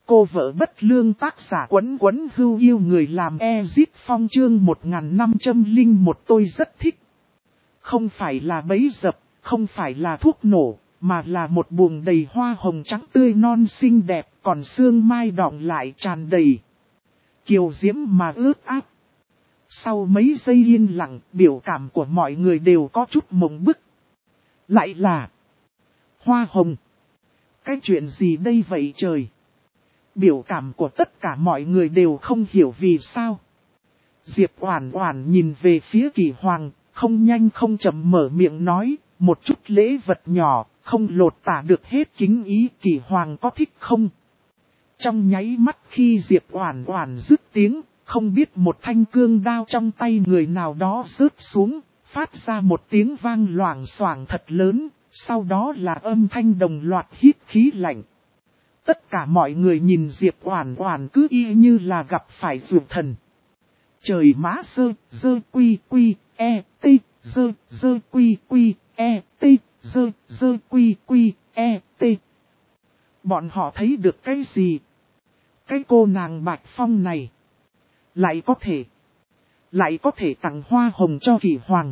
Cô vợ bất lương tác giả Quấn Quấn Hưu yêu người làm Ezit Phong chương 1501 tôi rất thích. Không phải là bẫy dập, không phải là thuốc nổ, mà là một buồng đầy hoa hồng trắng tươi non xinh đẹp, còn sương mai đọng lại tràn đầy. Kiều diễm mà ướt áp. Sau mấy giây yên lặng, biểu cảm của mọi người đều có chút mộng bức. Lại là hoa hồng. Cái chuyện gì đây vậy trời? Biểu cảm của tất cả mọi người đều không hiểu vì sao. Diệp Oản Oản nhìn về phía Kỷ Hoàng, không nhanh không chậm mở miệng nói, một chút lễ vật nhỏ, không lột tả được hết kính ý. Kỷ Hoàng có thích không? Trong nháy mắt khi Diệp Oản Oản dứt tiếng, không biết một thanh cương đao trong tay người nào đó rớt xuống, phát ra một tiếng vang loảng xoảng thật lớn, sau đó là âm thanh đồng loạt hít khí lạnh. Tất cả mọi người nhìn Diệp Oản Oản cứ y như là gặp phải dược thần. Trời má dơ quy quy e t dơ quy quy e t dơ quy quy e t. Bọn họ thấy được cái gì? Cái cô nàng Bạch Phong này lại có thể tặng hoa hồng cho Kỷ Hoàng.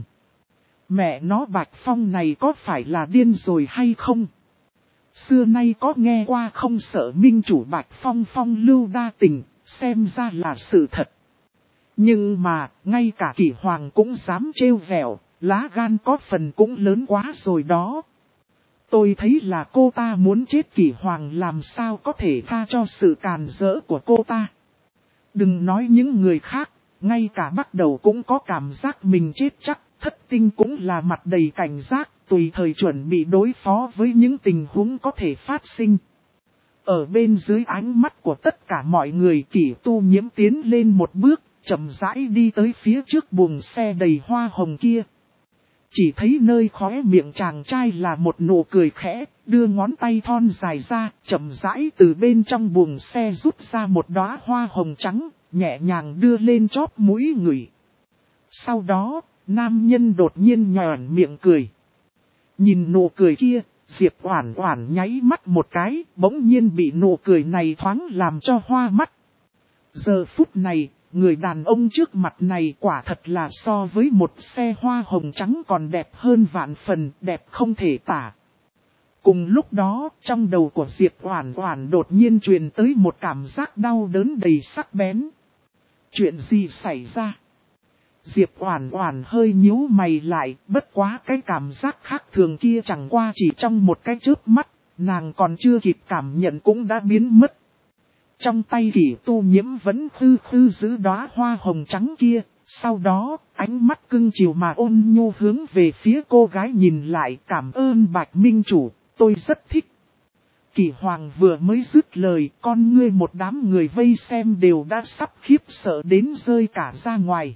Mẹ nó Bạch Phong này có phải là điên rồi hay không? Xưa nay có nghe qua không sợ minh chủ Bạch Phong phong lưu đa tình, xem ra là sự thật. Nhưng mà, ngay cả Kỷ Hoàng cũng dám trêu vẹo, lá gan có phần cũng lớn quá rồi đó. Tôi thấy là cô ta muốn chết, Kỷ Hoàng làm sao có thể tha cho sự càn rỡ của cô ta. Đừng nói những người khác, ngay cả bắt đầu cũng có cảm giác mình chết chắc. Thất tinh cũng là mặt đầy cảnh giác, tùy thời chuẩn bị đối phó với những tình huống có thể phát sinh. Ở bên dưới ánh mắt của tất cả mọi người, Kỷ Tu Nhiễm tiến lên một bước, chậm rãi đi tới phía trước buồng xe đầy hoa hồng kia. Chỉ thấy nơi khóe miệng chàng trai là một nụ cười khẽ, đưa ngón tay thon dài ra, chậm rãi từ bên trong buồng xe rút ra một đóa hoa hồng trắng, nhẹ nhàng đưa lên chóp mũi người. Sau đó, nam nhân đột nhiên nhoẻn miệng cười. Nhìn nụ cười kia, Diệp Oản Oản nháy mắt một cái, bỗng nhiên bị nụ cười này thoáng làm cho hoa mắt. Giờ phút này, người đàn ông trước mặt này quả thật là so với một xe hoa hồng trắng còn đẹp hơn vạn phần, đẹp không thể tả. Cùng lúc đó, trong đầu của Diệp Oản Oản đột nhiên truyền tới một cảm giác đau đớn đầy sắc bén. Chuyện gì xảy ra? Diệp Oản Oản hơi nhíu mày lại, bất quá cái cảm giác khác thường kia chẳng qua chỉ trong một cái chớp mắt, nàng còn chưa kịp cảm nhận cũng đã biến mất. Trong tay Kỷ Tu Nhiễm vẫn khư giữ đóa hoa hồng trắng kia, sau đó, ánh mắt cưng chiều mà ôn nhu hướng về phía cô gái nhìn lại, cảm ơn Bạch Minh Chủ, tôi rất thích. Kỷ Hoàng vừa mới dứt lời, con ngươi một đám người vây xem đều đã sắp khiếp sợ đến rơi cả ra ngoài.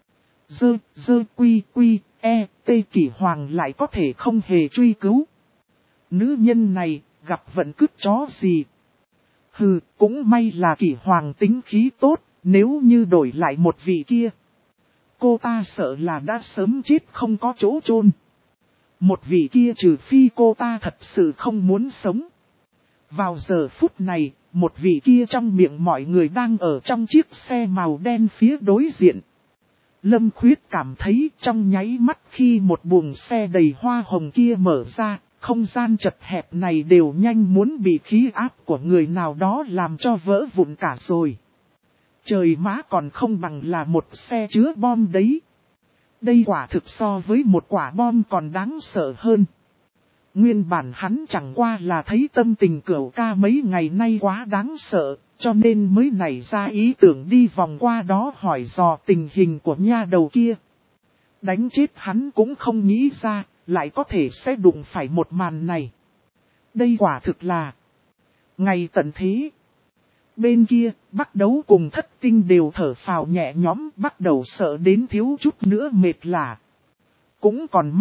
Dơ quy quy e t. Kỷ Hoàng lại có thể không hề truy cứu. Nữ nhân này gặp vận cứt chó gì? Hừ, cũng may là Kỷ Hoàng tính khí tốt, nếu như đổi lại một vị kia, cô ta sợ là đã sớm chết không có chỗ chôn. Một vị kia trừ phi cô ta thật sự không muốn sống. Vào giờ phút này, một vị kia trong miệng mọi người đang ở trong chiếc xe màu đen phía đối diện. Lâm Khuyết cảm thấy trong nháy mắt khi một buồng xe đầy hoa hồng kia mở ra, không gian chật hẹp này đều nhanh muốn bị khí áp của người nào đó làm cho vỡ vụn cả rồi. Trời má, còn không bằng là một xe chứa bom đấy. Đây quả thực so với một quả bom còn đáng sợ hơn. Nguyên bản hắn chẳng qua là thấy tâm tình Cửu Ca mấy ngày nay quá đáng sợ, cho nên mới nảy ra ý tưởng đi vòng qua đó hỏi dò tình hình của nha đầu kia. Đánh chết hắn cũng không nghĩ ra, lại có thể sẽ đụng phải một màn này. Đây quả thực là ngày tận thế. Bên kia, Bắc Đấu cùng Thất Tinh đều thở phào nhẹ nhõm, bắt đầu sợ đến thiếu chút nữa mệt lả. Cũng còn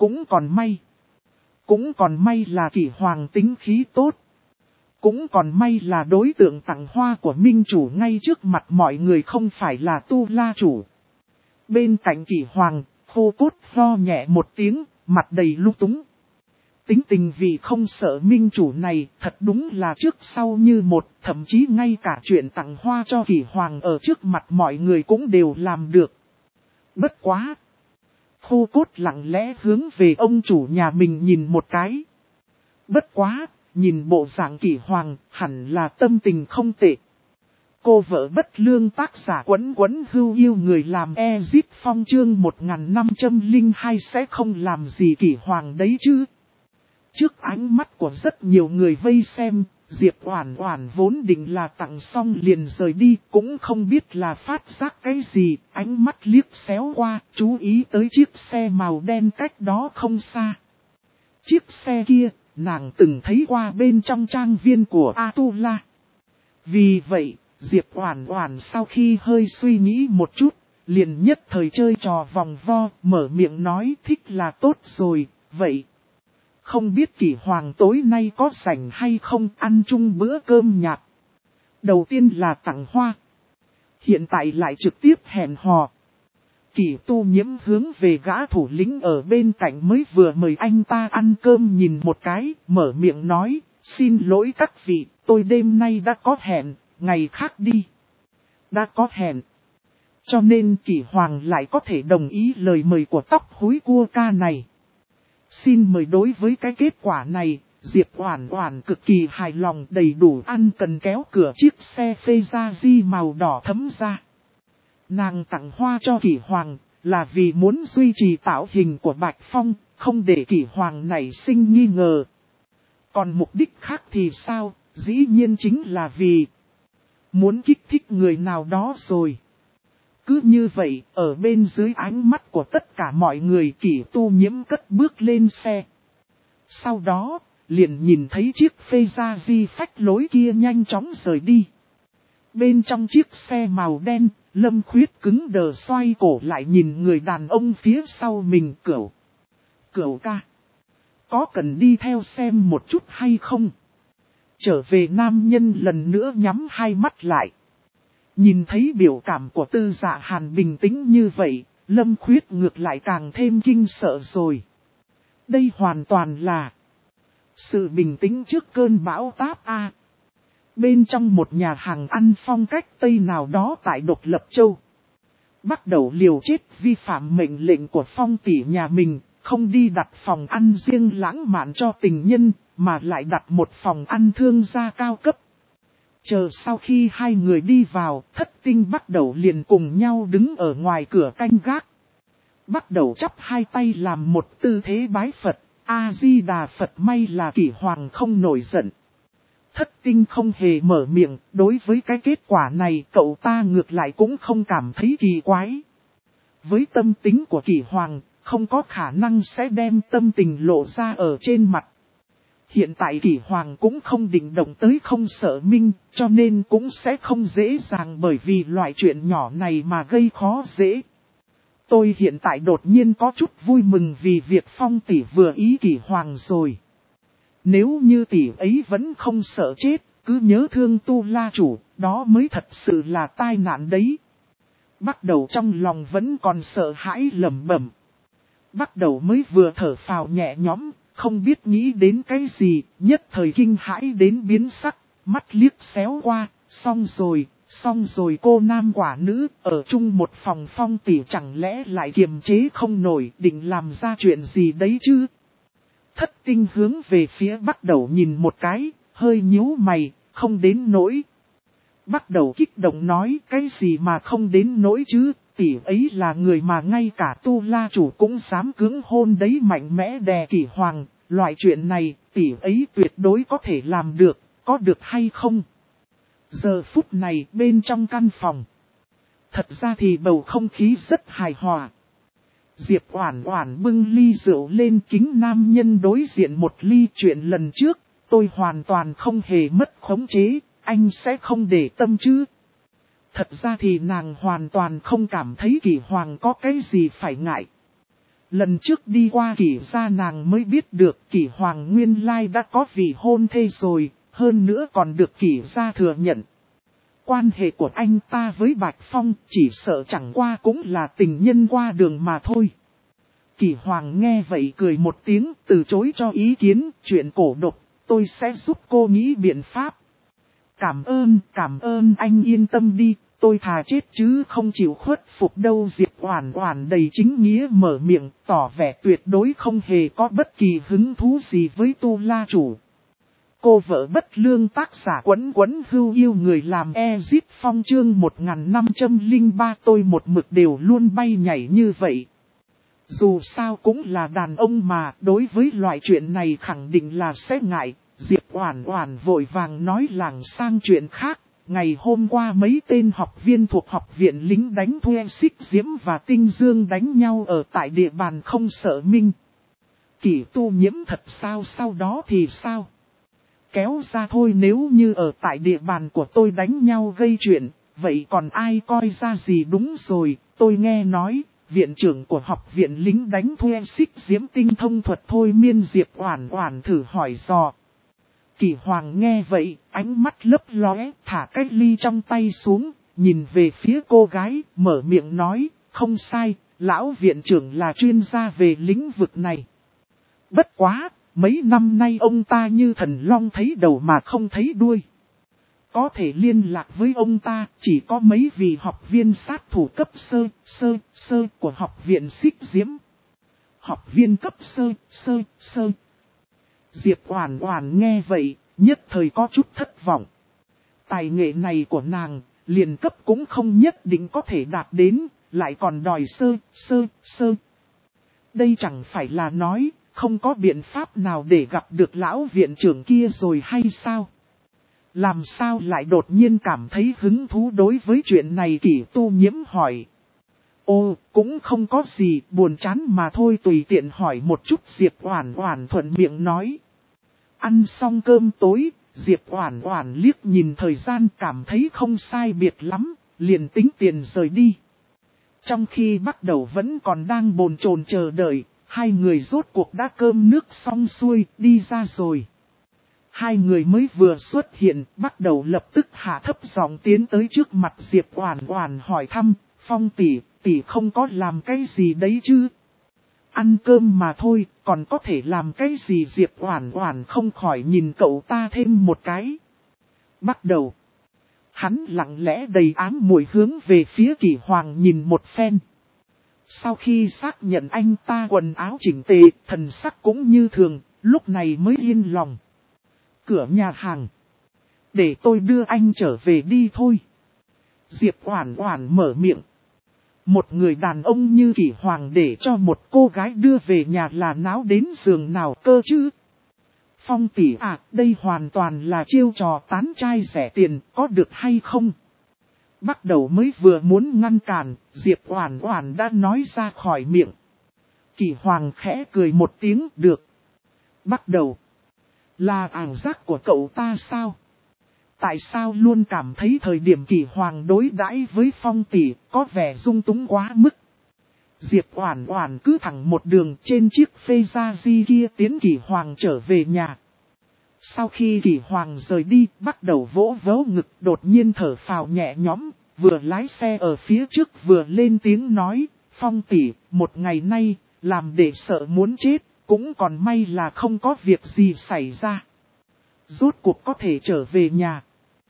may là Kỷ Hoàng tính khí tốt. Cũng còn may là đối tượng tặng hoa của Minh Chủ ngay trước mặt mọi người không phải là Tu La Chủ. Bên cạnh Kỷ Hoàng, Khô Cốt ho nhẹ một tiếng, mặt đầy lung túng. Tính tình vì không sợ minh chủ này thật đúng là trước sau như một, thậm chí ngay cả chuyện tặng hoa cho Kỷ Hoàng ở trước mặt mọi người cũng đều làm được. Bất quá! Khô cốt lặng lẽ hướng về ông chủ nhà mình nhìn một cái. Bất quá, nhìn bộ dạng Kỷ Hoàng hẳn là tâm tình không tệ. Cô vợ bất lương tác giả Quấn Quấn Hưu yêu người làm Ezip Phong chương 1502 sẽ không làm gì Kỷ Hoàng đấy chứ. Trước ánh mắt của rất nhiều người vây xem, Diệp Oản Oản vốn định là tặng xong liền rời đi, cũng không biết là phát giác cái gì, ánh mắt liếc xéo qua, chú ý tới chiếc xe màu đen cách đó không xa. Chiếc xe kia, nàng từng thấy qua bên trong trang viên của Atula. Vì vậy, Diệp Oản Oản sau khi hơi suy nghĩ một chút, liền nhất thời chơi trò vòng vo, mở miệng nói thích là tốt rồi, vậy. Không biết Kỷ Hoàng tối nay có rảnh hay không ăn chung bữa cơm nhạt. Đầu tiên là tặng hoa. Hiện tại lại trực tiếp hẹn hò. Kỷ Tu Nhiễm hướng về gã thủ lĩnh ở bên cạnh mới vừa mời anh ta ăn cơm nhìn một cái, mở miệng nói, xin lỗi các vị, tôi đêm nay đã có hẹn, ngày khác đi. Đã có hẹn. Cho nên Kỷ Hoàng lại có thể đồng ý lời mời của tóc húi cua ca này. Xin mời đối với cái kết quả này, Diệp Oản Oản cực kỳ hài lòng đầy đủ ăn cần kéo cửa chiếc xe Ferrari màu đỏ thẫm ra. Nàng tặng hoa cho Kỷ Hoàng là vì muốn duy trì tạo hình của Bạch Phong, không để Kỷ Hoàng nảy sinh nghi ngờ. Còn mục đích khác thì sao, dĩ nhiên chính là vì muốn kích thích người nào đó rồi. Cứ như vậy, ở bên dưới ánh mắt của tất cả mọi người Kỷ Tu Nhiễm cất bước lên xe. Sau đó, liền nhìn thấy chiếc Ferrari phách lối kia nhanh chóng rời đi. Bên trong chiếc xe màu đen, Lâm Khuyết cứng đờ xoay cổ lại nhìn người đàn ông phía sau mình Cửu. Cửu ca, có cần đi theo xem một chút hay không? Trở về nam nhân lần nữa nhắm hai mắt lại. Nhìn thấy biểu cảm của Tư Dạ Hàn bình tĩnh như vậy, Lâm Khuyết ngược lại càng thêm kinh sợ rồi. Đây hoàn toàn là sự bình tĩnh trước cơn bão táp A. Bên trong một nhà hàng ăn phong cách Tây nào đó tại Độc Lập Châu. Bắt đầu liều chết vi phạm mệnh lệnh của Phong tỷ nhà mình, không đi đặt phòng ăn riêng lãng mạn cho tình nhân, mà lại đặt một phòng ăn thương gia cao cấp. Chờ sau khi hai người đi vào, Thất Tinh bắt đầu liền cùng nhau đứng ở ngoài cửa canh gác. Bắt đầu chắp hai tay làm một tư thế bái Phật, A-di-đà Phật may là Kỷ Hoàng không nổi giận. Thất Tinh không hề mở miệng, đối với cái kết quả này cậu ta ngược lại cũng không cảm thấy kỳ quái. Với tâm tính của Kỷ Hoàng, không có khả năng sẽ đem tâm tình lộ ra ở trên mặt. Hiện tại Kỷ Hoàng cũng không định động tới không sợ minh, cho nên cũng sẽ không dễ dàng bởi vì loại chuyện nhỏ này mà gây khó dễ. Tôi hiện tại đột nhiên có chút vui mừng vì việc Phong tỷ vừa ý Kỷ Hoàng rồi. Nếu như tỷ ấy vẫn không sợ chết, cứ nhớ thương Tu La chủ, đó mới thật sự là tai nạn đấy. Bắt đầu trong lòng vẫn còn sợ hãi lẩm bẩm. Bắt đầu mới vừa thở phào nhẹ nhõm, không biết nghĩ đến cái gì, nhất thời kinh hãi đến biến sắc, mắt liếc xéo qua, xong rồi cô nam quả nữ, ở chung một phòng Phong tỷ chẳng lẽ lại kiềm chế không nổi, định làm ra chuyện gì đấy chứ? Thất Tinh hướng về phía bắt đầu nhìn một cái, hơi nhíu mày, không đến nỗi. Bắt đầu kích động nói cái gì mà không đến nỗi chứ, tỷ ấy là người mà ngay cả Tu La chủ cũng dám cưỡng hôn đấy, mạnh mẽ đè Kỷ Hoàng, loại chuyện này tỷ ấy tuyệt đối có thể làm được, có được hay không? Giờ phút này bên trong căn phòng, thật ra thì bầu không khí rất hài hòa. Diệp Oản Oản bưng ly rượu lên kính nam nhân đối diện một ly, chuyện lần trước, tôi hoàn toàn không hề mất khống chế, anh sẽ không để tâm chứ. Thật ra thì nàng hoàn toàn không cảm thấy Kỷ Hoàng có cái gì phải ngại. Lần trước đi qua Kỷ gia nàng mới biết được Kỷ Hoàng nguyên lai đã có vị hôn thê rồi, hơn nữa còn được Kỷ gia thừa nhận. Quan hệ của anh ta với Bạch Phong chỉ sợ chẳng qua cũng là tình nhân qua đường mà thôi. Kỷ Hoàng nghe vậy cười một tiếng, từ chối cho ý kiến, chuyện cổ độc, tôi sẽ giúp cô nghĩ biện pháp. Cảm ơn anh, yên tâm đi, tôi thà chết chứ không chịu khuất phục đâu. Diệp Oản Oản đầy chính nghĩa mở miệng, tỏ vẻ tuyệt đối không hề có bất kỳ hứng thú gì với Tu La chủ. Cô vợ bất lương, tác giả Quấn Quấn Hưu yêu người làm Ezit Phong chương 1503. Tôi một mực đều luôn bay nhảy như vậy. Dù sao cũng là đàn ông mà, đối với loại chuyện này khẳng định là sẽ ngại. Diệp Oản Oản vội vàng nói lảng sang chuyện khác. Ngày hôm qua mấy tên học viên thuộc học viện lính đánh thuê Xích Diễm và Tinh Dương đánh nhau ở tại địa bàn không sợ minh. Kỷ Tu Nhiễm thật sao, sau đó thì sao? Kéo ra thôi, nếu như ở tại địa bàn của tôi đánh nhau gây chuyện, vậy còn ai coi ra gì. Đúng rồi, tôi nghe nói, viện trưởng của học viện lính đánh thuê Xích Diễm tinh thông thuật thôi miên. Diệp Oản Oản thử hỏi dò. Kỷ Hoàng nghe vậy, ánh mắt lấp lóe, thả cái ly trong tay xuống, nhìn về phía cô gái, mở miệng nói, không sai, lão viện trưởng là chuyên gia về lĩnh vực này. Bất quá, mấy năm nay ông ta như thần long thấy đầu mà không thấy đuôi. Có thể liên lạc với ông ta, chỉ có mấy vị học viên sát thủ cấp sơ của học viện Xích Diễm. Học viên cấp sơ. Diệp Oản Oản nghe vậy, nhất thời có chút thất vọng. Tài nghệ này của nàng, liền cấp cũng không nhất định có thể đạt đến, lại còn đòi sơ. Đây chẳng phải là nói, không có biện pháp nào để gặp được lão viện trưởng kia rồi hay sao? Làm sao lại đột nhiên cảm thấy hứng thú đối với chuyện này? Kỷ Tu Nhiễm hỏi. Ô, cũng không có gì, buồn chán mà thôi, tùy tiện hỏi một chút. Diệp Oản Oản thuận miệng nói. Ăn xong cơm tối, Diệp Oản Oản liếc nhìn thời gian, cảm thấy không sai biệt lắm, liền tính tiền rời đi. Trong khi bắt đầu vẫn còn đang bồn chồn chờ đợi, hai người rốt cuộc đã cơm nước xong xuôi, đi ra rồi. Hai người mới vừa xuất hiện, bắt đầu lập tức hạ thấp giọng tiến tới trước mặt Diệp Oản Oản hỏi thăm, Phong tỷ không có làm cái gì đấy chứ? Ăn cơm mà thôi, còn có thể làm cái gì? Diệp Oản Oản không khỏi nhìn cậu ta thêm một cái. Bắt đầu. Hắn lặng lẽ đầy ám muội hướng về phía Kỷ Hoàng nhìn một phen. Sau khi xác nhận anh ta quần áo chỉnh tề, thần sắc cũng như thường, lúc này mới yên lòng. Cửa nhà hàng. Để tôi đưa anh trở về đi thôi. Diệp Oản Oản mở miệng. Một người đàn ông như Kỷ Hoàng để cho một cô gái đưa về nhà là náo đến giường nào cơ chứ? Phong tỷ à, đây hoàn toàn là chiêu trò tán trai rẻ tiền, có được hay không? Bắt đầu mới vừa muốn ngăn cản, Diệp Oản Oản đã nói ra khỏi miệng. Kỷ Hoàng khẽ cười một tiếng, được. Bắt đầu. Là ảo giác của cậu ta sao? Tại sao luôn cảm thấy thời điểm Kỷ Hoàng đối đãi với Phong tỷ có vẻ dung túng quá mức? Diệp Oản Oản cứ thẳng một đường trên chiếc phê gia di kia tiến Kỷ Hoàng trở về nhà. Sau khi Kỷ Hoàng rời đi, bắt đầu vỗ vỗ ngực, đột nhiên thở phào nhẹ nhõm, vừa lái xe ở phía trước vừa lên tiếng nói, Phong tỷ, một ngày nay, làm để sợ muốn chết, cũng còn may là không có việc gì xảy ra. Rốt cuộc có thể trở về nhà.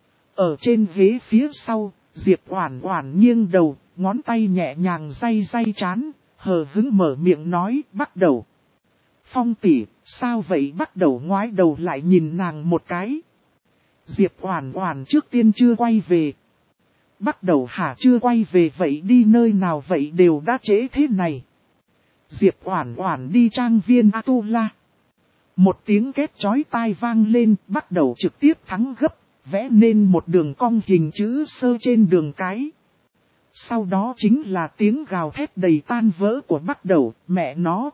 Ở trên ghế phía sau, Diệp Oản Oản nghiêng đầu, ngón tay nhẹ nhàng day trán, hờ hững mở miệng nói, bắt đầu. Phong tỷ, sao vậy? Bắt đầu ngoái đầu lại nhìn nàng một cái. Diệp Oản Oản trước tiên chưa quay về. Bắt đầu hả? Chưa quay về vậy đi nơi nào vậy? Đều đã trễ thế này. Diệp Oản Oản đi trang viên Atula. Một tiếng két chói tai vang lên, bắt đầu trực tiếp thắng gấp, vẽ nên một đường cong hình chữ sơ trên đường cái. Sau đó chính là tiếng gào thét đầy tan vỡ của bắt đầu, mẹ nó.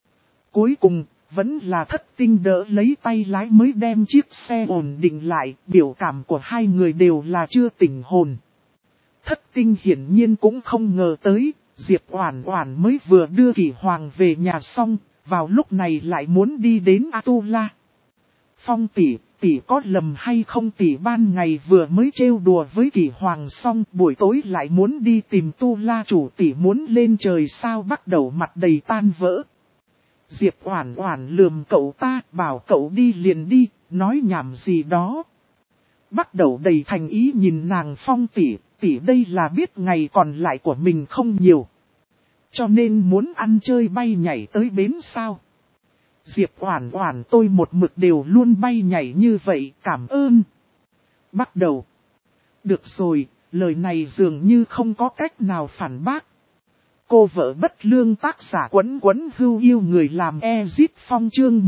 Cuối cùng, vẫn là Thất Tinh đỡ lấy tay lái mới đem chiếc xe ổn định lại, biểu cảm của hai người đều là chưa tỉnh hồn. Thất Tinh hiển nhiên cũng không ngờ tới, Diệp Oản Oản mới vừa đưa Kỷ Hoàng về nhà xong, vào lúc này lại muốn đi đến Atula. Phong tỷ, tỷ có lầm hay không, tỷ ban ngày vừa mới trêu đùa với Kỷ Hoàng xong, buổi tối lại muốn đi tìm Tu La chủ, tỷ muốn lên trời sao? Bắt đầu mặt đầy tan vỡ. Diệp Oản Oản lườm cậu ta, bảo cậu đi liền đi, nói nhảm gì đó. Bắt đầu đầy thành ý nhìn nàng. Phong tỷ, tỷ đây là biết ngày còn lại của mình không nhiều, cho nên muốn ăn chơi bay nhảy tới bến sao? Diệp Oản Oản, tôi một mực đều luôn bay nhảy như vậy, cảm ơn. Bắt đầu. Được rồi, lời này dường như không có cách nào phản bác. Cô vợ bất lương, tác giả Quấn Quấn Hưu yêu người làm Ezit Phong, chương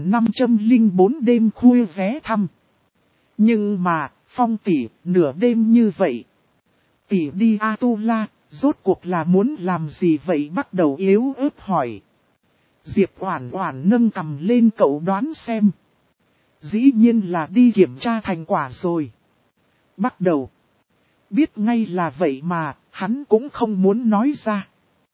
1504 đêm khuya vé thăm. Nhưng mà, Phong tỷ, nửa đêm như vậy. Tỷ đi Atula, rốt cuộc là muốn làm gì vậy? Bắt đầu yếu ớt hỏi. Diệp Oản Oản nâng cằm lên, cậu đoán xem. Dĩ nhiên là đi kiểm tra thành quả rồi. Bắt đầu. Biết ngay là vậy mà, hắn cũng không muốn nói ra.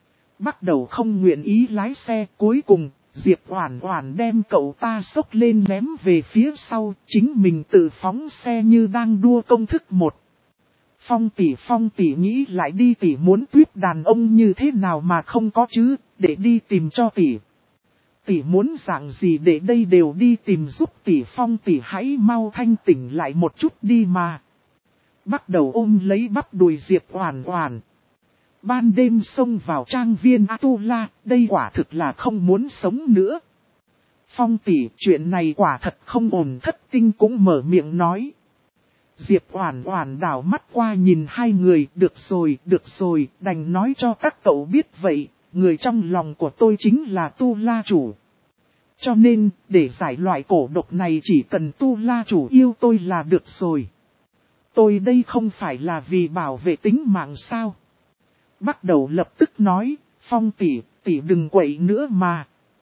Bắt đầu không nguyện ý lái xe. Cuối cùng, Diệp Oản Oản đem cậu ta xốc lên ném về phía sau, chính mình tự phóng xe như đang đua công thức một. Phong tỷ nghĩ lại đi, tỷ muốn tuyết đàn ông như thế nào mà không có chứ, để đi tìm cho tỷ. Tỷ muốn dạng gì để đây đều đi tìm giúp tỷ. Phong tỷ hãy mau thanh tỉnh lại một chút đi mà. Bắt đầu ôm lấy bắp đùi Diệp Oản Oản. Ban đêm xông vào trang viên Atula, đây quả thực là không muốn sống nữa. Phong tỷ, chuyện này quả thật không ổn. Thất tinh cũng mở miệng nói. Diệp Oản Oản đảo mắt qua nhìn hai người. Được rồi, đành nói cho các cậu biết vậy. Người trong lòng của tôi chính là Tu La chủ. Cho nên, để giải loại cổ độc này chỉ cần Tu La chủ yêu tôi là được rồi. Tôi đây không phải là vì bảo vệ tính mạng sao? Bắt đầu lập tức nói, Phong tỷ đừng quậy nữa mà.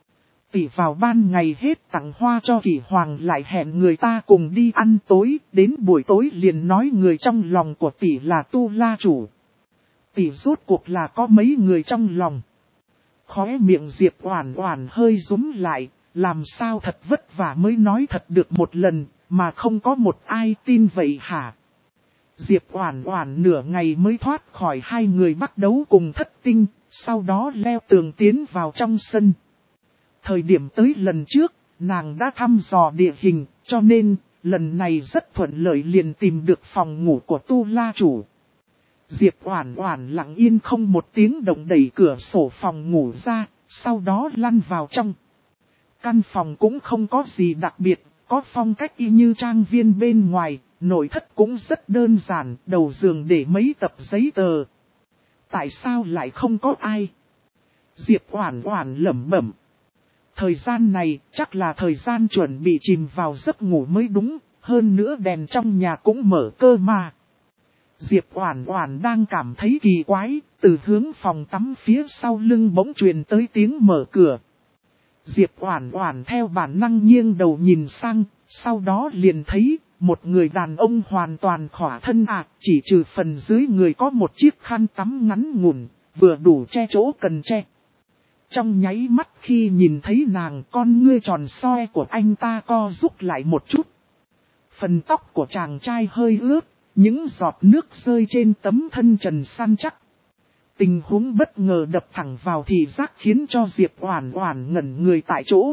Tỷ vào ban ngày hết tặng hoa cho Kỷ Hoàng, lại hẹn người ta cùng đi ăn tối, đến buổi tối liền nói người trong lòng của tỷ là Tu La chủ. Tỷ rốt cuộc là có mấy người trong lòng? Khóe miệng Diệp Oản Oản hơi rúm lại, làm sao thật vất vả mới nói thật được một lần, mà không có một ai tin vậy hả? Diệp Oản Oản nửa ngày mới thoát khỏi hai người bắt đấu cùng thất tinh, sau đó leo tường tiến vào trong sân. Thời điểm tới lần trước, nàng đã thăm dò địa hình, cho nên, lần này rất thuận lợi liền tìm được phòng ngủ của Tu La chủ. Diệp Oản Oản lặng yên không một tiếng động đẩy cửa sổ phòng ngủ ra, sau đó lăn vào trong. Căn phòng cũng không có gì đặc biệt, có phong cách y như trang viên bên ngoài, nội thất cũng rất đơn giản, đầu giường để mấy tập giấy tờ. Tại sao lại không có ai? Diệp Oản Oản lẩm bẩm. Thời gian này chắc là thời gian chuẩn bị chìm vào giấc ngủ mới đúng, hơn nữa đèn trong nhà cũng mở cơ mà. Diệp Oản Oản đang cảm thấy kỳ quái, từ hướng phòng tắm phía sau lưng bỗng truyền tới tiếng mở cửa. Diệp Oản Oản theo bản năng nghiêng đầu nhìn sang, sau đó liền thấy một người đàn ông hoàn toàn khỏa thân chỉ trừ phần dưới người có một chiếc khăn tắm ngắn ngủn, vừa đủ che chỗ cần che. Trong nháy mắt khi nhìn thấy nàng, con ngươi tròn soi của anh ta co rút lại một chút. Phần tóc của chàng trai hơi ướt, những giọt nước rơi trên tấm thân trần săn chắc. Tình huống bất ngờ đập thẳng vào thị giác khiến cho Diệp Oản Oản ngẩn người tại chỗ.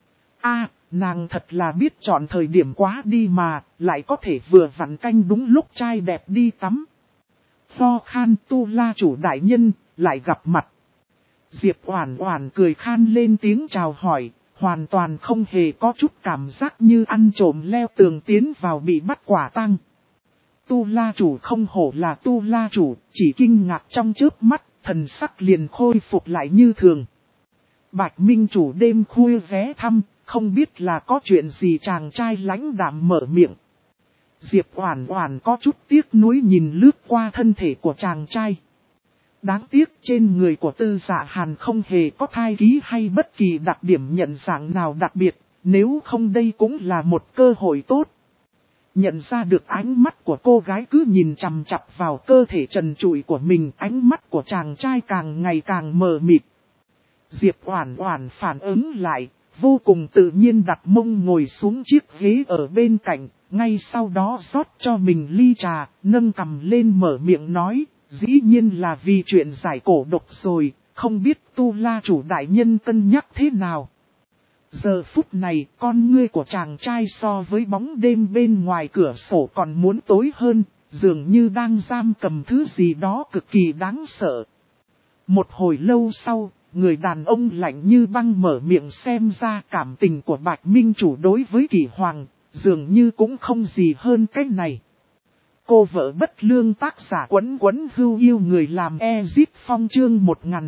Nàng thật là biết chọn thời điểm quá đi mà, lại có thể vừa vặn canh đúng lúc trai đẹp đi tắm. Ho khan, Tu La chủ đại nhân, lại gặp mặt. Diệp Oản Oản cười khan lên tiếng chào hỏi, hoàn toàn không hề có chút cảm giác như ăn trộm leo tường tiến vào bị bắt quả tang. Tu La chủ không hổ là Tu La chủ, chỉ kinh ngạc trong chớp mắt, thần sắc liền khôi phục lại như thường. Bạch Minh chủ đêm khuya ghé thăm, không biết là có chuyện gì, chàng trai lãnh đạm mở miệng. Diệp Oản Oản có chút tiếc nuối nhìn lướt qua thân thể của chàng trai. Đáng tiếc trên người của Tư Dạ Hàn không hề có thai ký hay bất kỳ đặc điểm nhận dạng nào đặc biệt, nếu không đây cũng là một cơ hội tốt. Nhận ra được ánh mắt của cô gái cứ nhìn chằm chằm vào cơ thể trần trụi của mình, ánh mắt của chàng trai càng ngày càng mờ mịt. Diệp Oản Oản phản ứng lại, vô cùng tự nhiên đặt mông ngồi xuống chiếc ghế ở bên cạnh, ngay sau đó rót cho mình ly trà, nâng cằm lên mở miệng nói, dĩ nhiên là vì chuyện giải cổ độc rồi, không biết Tu La chủ đại nhân cân nhắc thế nào. Giờ phút này, con ngươi của chàng trai so với bóng đêm bên ngoài cửa sổ còn muốn tối hơn, dường như đang giam cầm thứ gì đó cực kỳ đáng sợ. Một hồi lâu sau, người đàn ông lạnh như băng mở miệng, xem ra cảm tình của Bạch Minh chủ đối với Kỷ Hoàng, dường như cũng không gì hơn cái này. Cô vợ bất lương tác giả Quấn Quấn Hưu yêu người làm Ezip Phong chương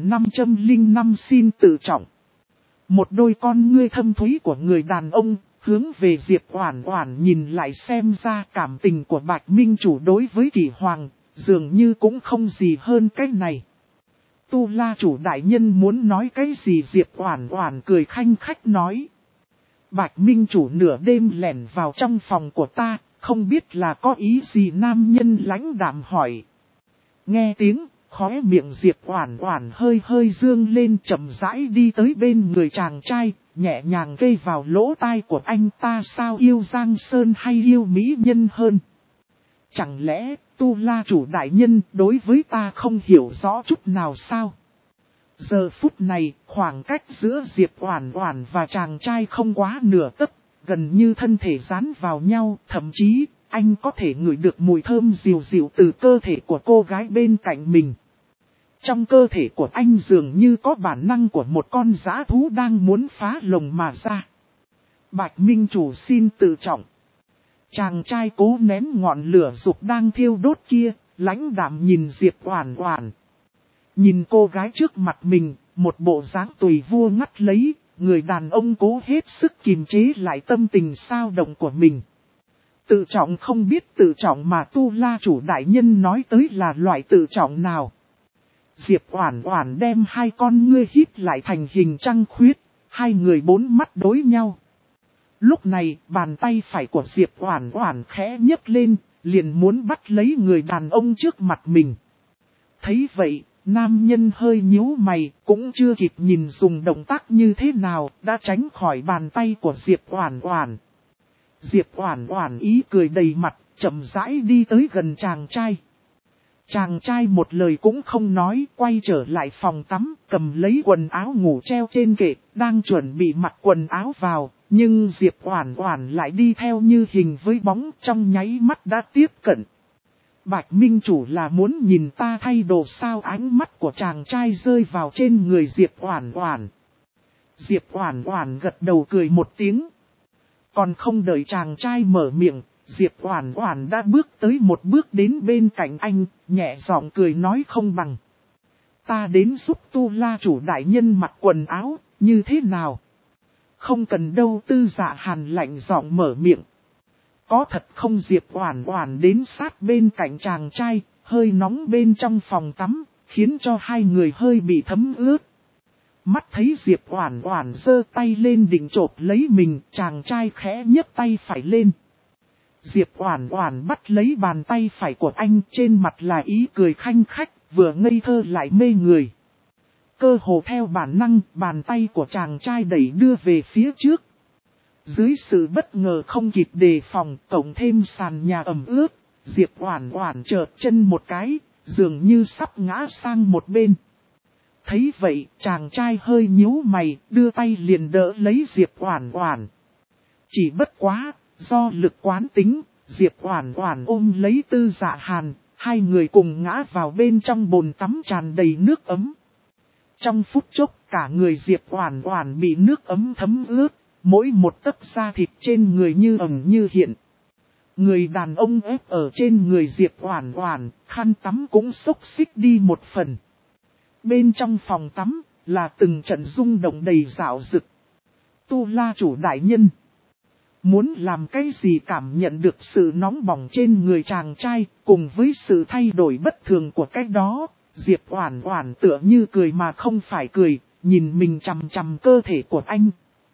1505 xin tự trọng. Một đôi con ngươi thâm thúy của người đàn ông, hướng về Diệp Oản Oản nhìn lại, xem ra cảm tình của Bạch Minh chủ đối với Kỷ Hoàng, dường như cũng không gì hơn cái này. Tu La chủ đại nhân muốn nói cái gì? Diệp Oản Oản cười khanh khách nói. Bạch Minh chủ nửa đêm lẻn vào trong phòng của ta, không biết là có ý gì? Nam nhân lãnh đạm hỏi. Nghe tiếng, khóe miệng Diệp Oản Oản hơi hơi dương lên, chậm rãi đi tới bên người chàng trai, nhẹ nhàng kề vào lỗ tai của anh. Ta sao yêu Giang Sơn hay yêu mỹ nhân hơn? Chẳng lẽ Tu La chủ đại nhân đối với ta không hiểu rõ chút nào sao? Giờ phút này, khoảng cách giữa Diệp Oản Oản và chàng trai không quá nửa tấc, gần như thân thể dán vào nhau, thậm chí anh có thể ngửi được mùi thơm dịu dịu từ cơ thể của cô gái bên cạnh mình. Trong cơ thể của anh dường như có bản năng của một con dã thú đang muốn phá lồng mà ra. Bạch Minh chủ xin tự trọng. Chàng trai cố nén ngọn lửa dục đang thiêu đốt kia, lãnh đạm nhìn Diệp Oản Oản. Nhìn cô gái trước mặt mình, một bộ dáng tùy vua ngắt lấy, người đàn ông cố hết sức kiềm chế lại tâm tình xao động của mình. Tự trọng, không biết tự trọng mà Tu La chủ đại nhân nói tới là loại tự trọng nào? Diệp Oản Oản đem hai con ngươi híp lại thành hình trăng khuyết, hai người bốn mắt đối nhau. Lúc này, bàn tay phải của Diệp Oản Oản khẽ nhấc lên, liền muốn bắt lấy người đàn ông trước mặt mình. Thấy vậy, nam nhân hơi nhíu mày, cũng chưa kịp nhìn dùng động tác như thế nào, đã tránh khỏi bàn tay của Diệp Oản Oản. Diệp Oản Oản ý cười đầy mặt, chậm rãi đi tới gần chàng trai. Chàng trai một lời cũng không nói, quay trở lại phòng tắm, cầm lấy quần áo ngủ treo trên kệ, đang chuẩn bị mặc quần áo vào, nhưng Diệp Oản Oản lại đi theo như hình với bóng, trong nháy mắt đã tiếp cận. Bạch Minh chủ là muốn nhìn ta thay đồ sao? Ánh mắt của chàng trai rơi vào trên người Diệp Oản Oản. Diệp Oản Oản gật đầu cười một tiếng. Còn không đợi chàng trai mở miệng, Diệp Oản Oản đã bước tới một bước đến bên cạnh anh, nhẹ giọng cười nói, không bằng. Ta đến giúp Tu La chủ đại nhân mặc quần áo, như thế nào? Không cần đâu. Tư Dạ Hàn lạnh giọng mở miệng. Có thật không? Diệp Oản Oản đến sát bên cạnh chàng trai, hơi nóng bên trong phòng tắm, khiến cho hai người hơi bị thấm ướt. Mắt thấy Diệp Oản Oản giơ tay lên định chộp lấy mình, chàng trai khẽ nhấc tay phải lên. Diệp Oản Oản bắt lấy bàn tay phải của anh, trên mặt là ý cười khanh khách, vừa ngây thơ lại mê người. Cơ hồ theo bản năng, bàn tay của chàng trai đẩy đưa về phía trước. Dưới sự bất ngờ không kịp đề phòng, cộng thêm sàn nhà ẩm ướt, Diệp Oản Oản chợt chân một cái, dường như sắp ngã sang một bên. Thấy vậy, chàng trai hơi nhíu mày, đưa tay liền đỡ lấy Diệp Oản Oản. Chỉ bất quá, do lực quán tính, Diệp Oản Oản ôm lấy Tư Dạ Hàn, hai người cùng ngã vào bên trong bồn tắm tràn đầy nước ấm. Trong phút chốc, cả người Diệp Oản Oản bị nước ấm thấm ướt, mỗi một tấc da thịt trên người như ẩn như hiện. Người đàn ông ép ở trên người Diệp Oản Oản, khăn tắm cũng xốc xích đi một phần. Bên trong phòng tắm, là từng trận rung động đầy rạo rực. Tu La chủ đại nhân muốn làm cái gì? Cảm nhận được sự nóng bỏng trên người chàng trai, cùng với sự thay đổi bất thường của cái đó, Diệp Oản Oản tựa như cười mà không phải cười, nhìn mình chằm chằm cơ thể của anh.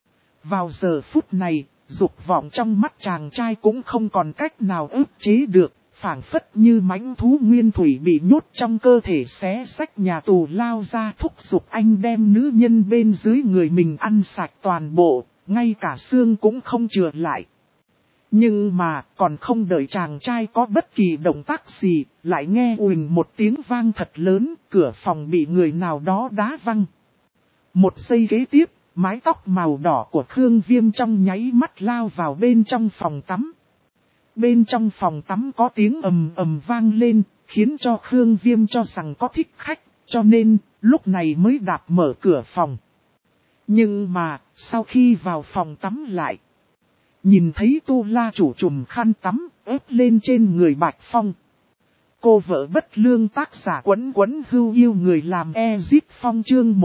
Vào giờ phút này, dục vọng trong mắt chàng trai cũng không còn cách nào ức chế được, phảng phất như mãnh thú nguyên thủy bị nhốt trong cơ thể xé xách nhà tù lao ra thúc giục anh đem nữ nhân bên dưới người mình ăn sạch toàn bộ, ngay cả xương cũng không chừa lại. Nhưng mà còn không đợi chàng trai có bất kỳ động tác gì, lại nghe uỳnh một tiếng vang thật lớn, cửa phòng bị người nào đó đá văng. Một giây kế tiếp, mái tóc màu đỏ của Khương Viêm trong nháy mắt lao vào bên trong phòng tắm. Bên trong phòng tắm có tiếng ầm ầm vang lên, khiến cho Khương Viêm cho rằng có thích khách, cho nên lúc này mới đạp mở cửa phòng. Nhưng mà, sau khi vào phòng tắm lại, nhìn thấy Tu La chủ trùm khăn tắm, ép lên trên người Bạch Phong. Cô vợ bất lương tác giả Quấn Quấn Hưu Yêu người làm Ezip Phong chương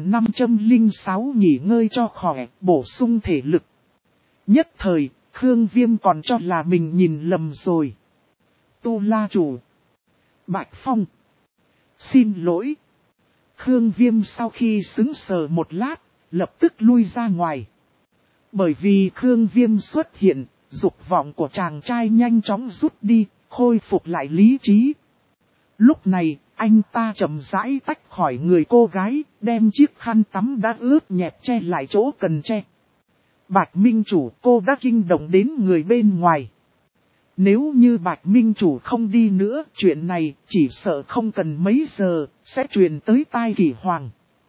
1506 nghỉ ngơi cho khỏe, bổ sung thể lực. Nhất thời, Khương Viêm còn cho là mình nhìn lầm rồi. Tu La chủ. Bạch Phong. Xin lỗi. Khương Viêm sau khi sững sờ một lát, lập tức lui ra ngoài. Bởi vì Khương Viêm xuất hiện, dục vọng của chàng trai nhanh chóng rút đi, khôi phục lại lý trí. Lúc này, anh ta chậm rãi tách khỏi người cô gái, đem chiếc khăn tắm đã ướt nhẹp che lại chỗ cần che. Bạch Minh Chủ, cô đã kinh động đến người bên ngoài. Nếu như Bạch Minh Chủ không đi nữa, chuyện này chỉ sợ không cần mấy giờ, sẽ truyền tới tai Kỷ Hoàng.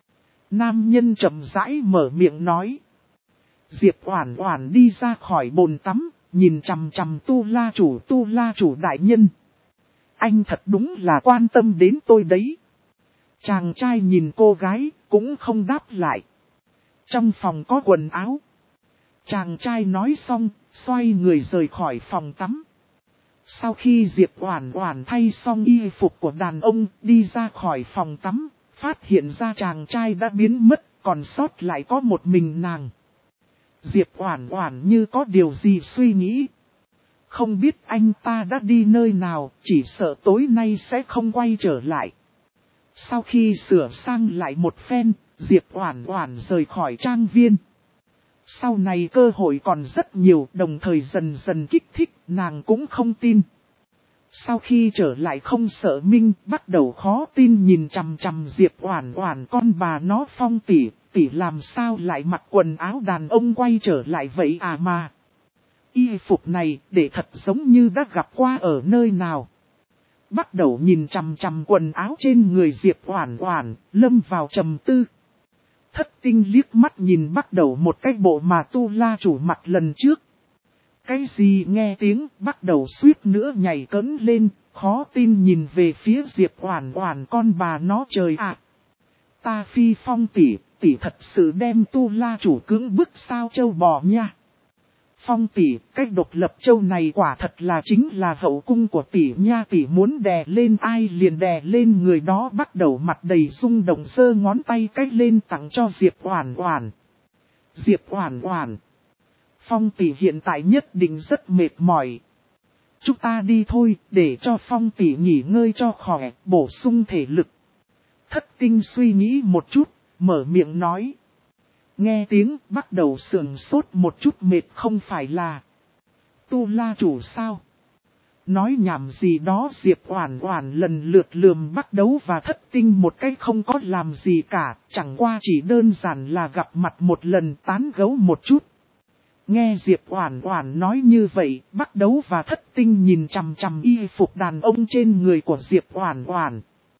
Nam nhân chậm rãi mở miệng nói. Diệp Oản Oản đi ra khỏi bồn tắm, nhìn chằm chằm Tu La chủ đại nhân. Anh thật đúng là quan tâm đến tôi đấy. Chàng trai nhìn cô gái, cũng không đáp lại. Trong phòng có quần áo. Chàng trai nói xong, xoay người rời khỏi phòng tắm. Sau khi Diệp Oản Oản thay xong y phục của đàn ông, đi ra khỏi phòng tắm, phát hiện ra chàng trai đã biến mất, còn sót lại có một mình nàng. Diệp Oản Oản như có điều gì suy nghĩ. Không biết anh ta đã đi nơi nào, chỉ sợ tối nay sẽ không quay trở lại. Sau khi sửa sang lại một phen, Diệp Oản Oản rời khỏi trang viên. Sau này cơ hội còn rất nhiều, đồng thời dần dần kích thích, nàng cũng không tin. Sau khi trở lại không sợ minh, bắt đầu khó tin nhìn chằm chằm Diệp Oản Oản con bà nó Phong tỷ làm sao lại mặc quần áo đàn ông quay trở lại vậy à mà. Y phục này để thật giống như đã gặp qua ở nơi nào. Bắt đầu nhìn chằm chằm quần áo trên người Diệp Oản Oản, lâm vào trầm tư. Thất Tinh liếc mắt nhìn bắt đầu một cái bộ mà Tu La chủ mặc lần trước. Cái gì nghe tiếng bắt đầu suýt nữa nhảy cẫng lên, khó tin nhìn về phía Diệp Oản Oản con bà nó trời ạ. Ta Phi Phong tỷ thật sự đem Tu La chủ cưỡng bức sao châu bò nha. Phong tỷ, cách độc lập châu này quả thật là chính là hậu cung của tỷ nha, tỷ muốn đè lên ai liền đè lên người đó, bắt đầu mặt đầy rung động giơ ngón tay cách lên tặng cho Diệp Oản Oản. Diệp Oản Oản. Phong tỷ hiện tại nhất định rất mệt mỏi. Chúng ta đi thôi, để cho Phong tỷ nghỉ ngơi cho khỏe, bổ sung thể lực. Thất Tinh suy nghĩ một chút, mở miệng nói. Nghe tiếng bắt đầu sườn sốt một chút, mệt không phải là Tu La chủ sao? Nói nhảm gì đó. Diệp Oản Oản lần lượt lườm Bắc Đấu và Thất Tinh một cái không có làm gì cả, chẳng qua chỉ đơn giản là gặp mặt một lần tán gẫu một chút. Nghe Diệp Oản Oản nói như vậy, Bắc Đấu và Thất Tinh nhìn chằm chằm y phục đàn ông trên người của Diệp Oản Oản.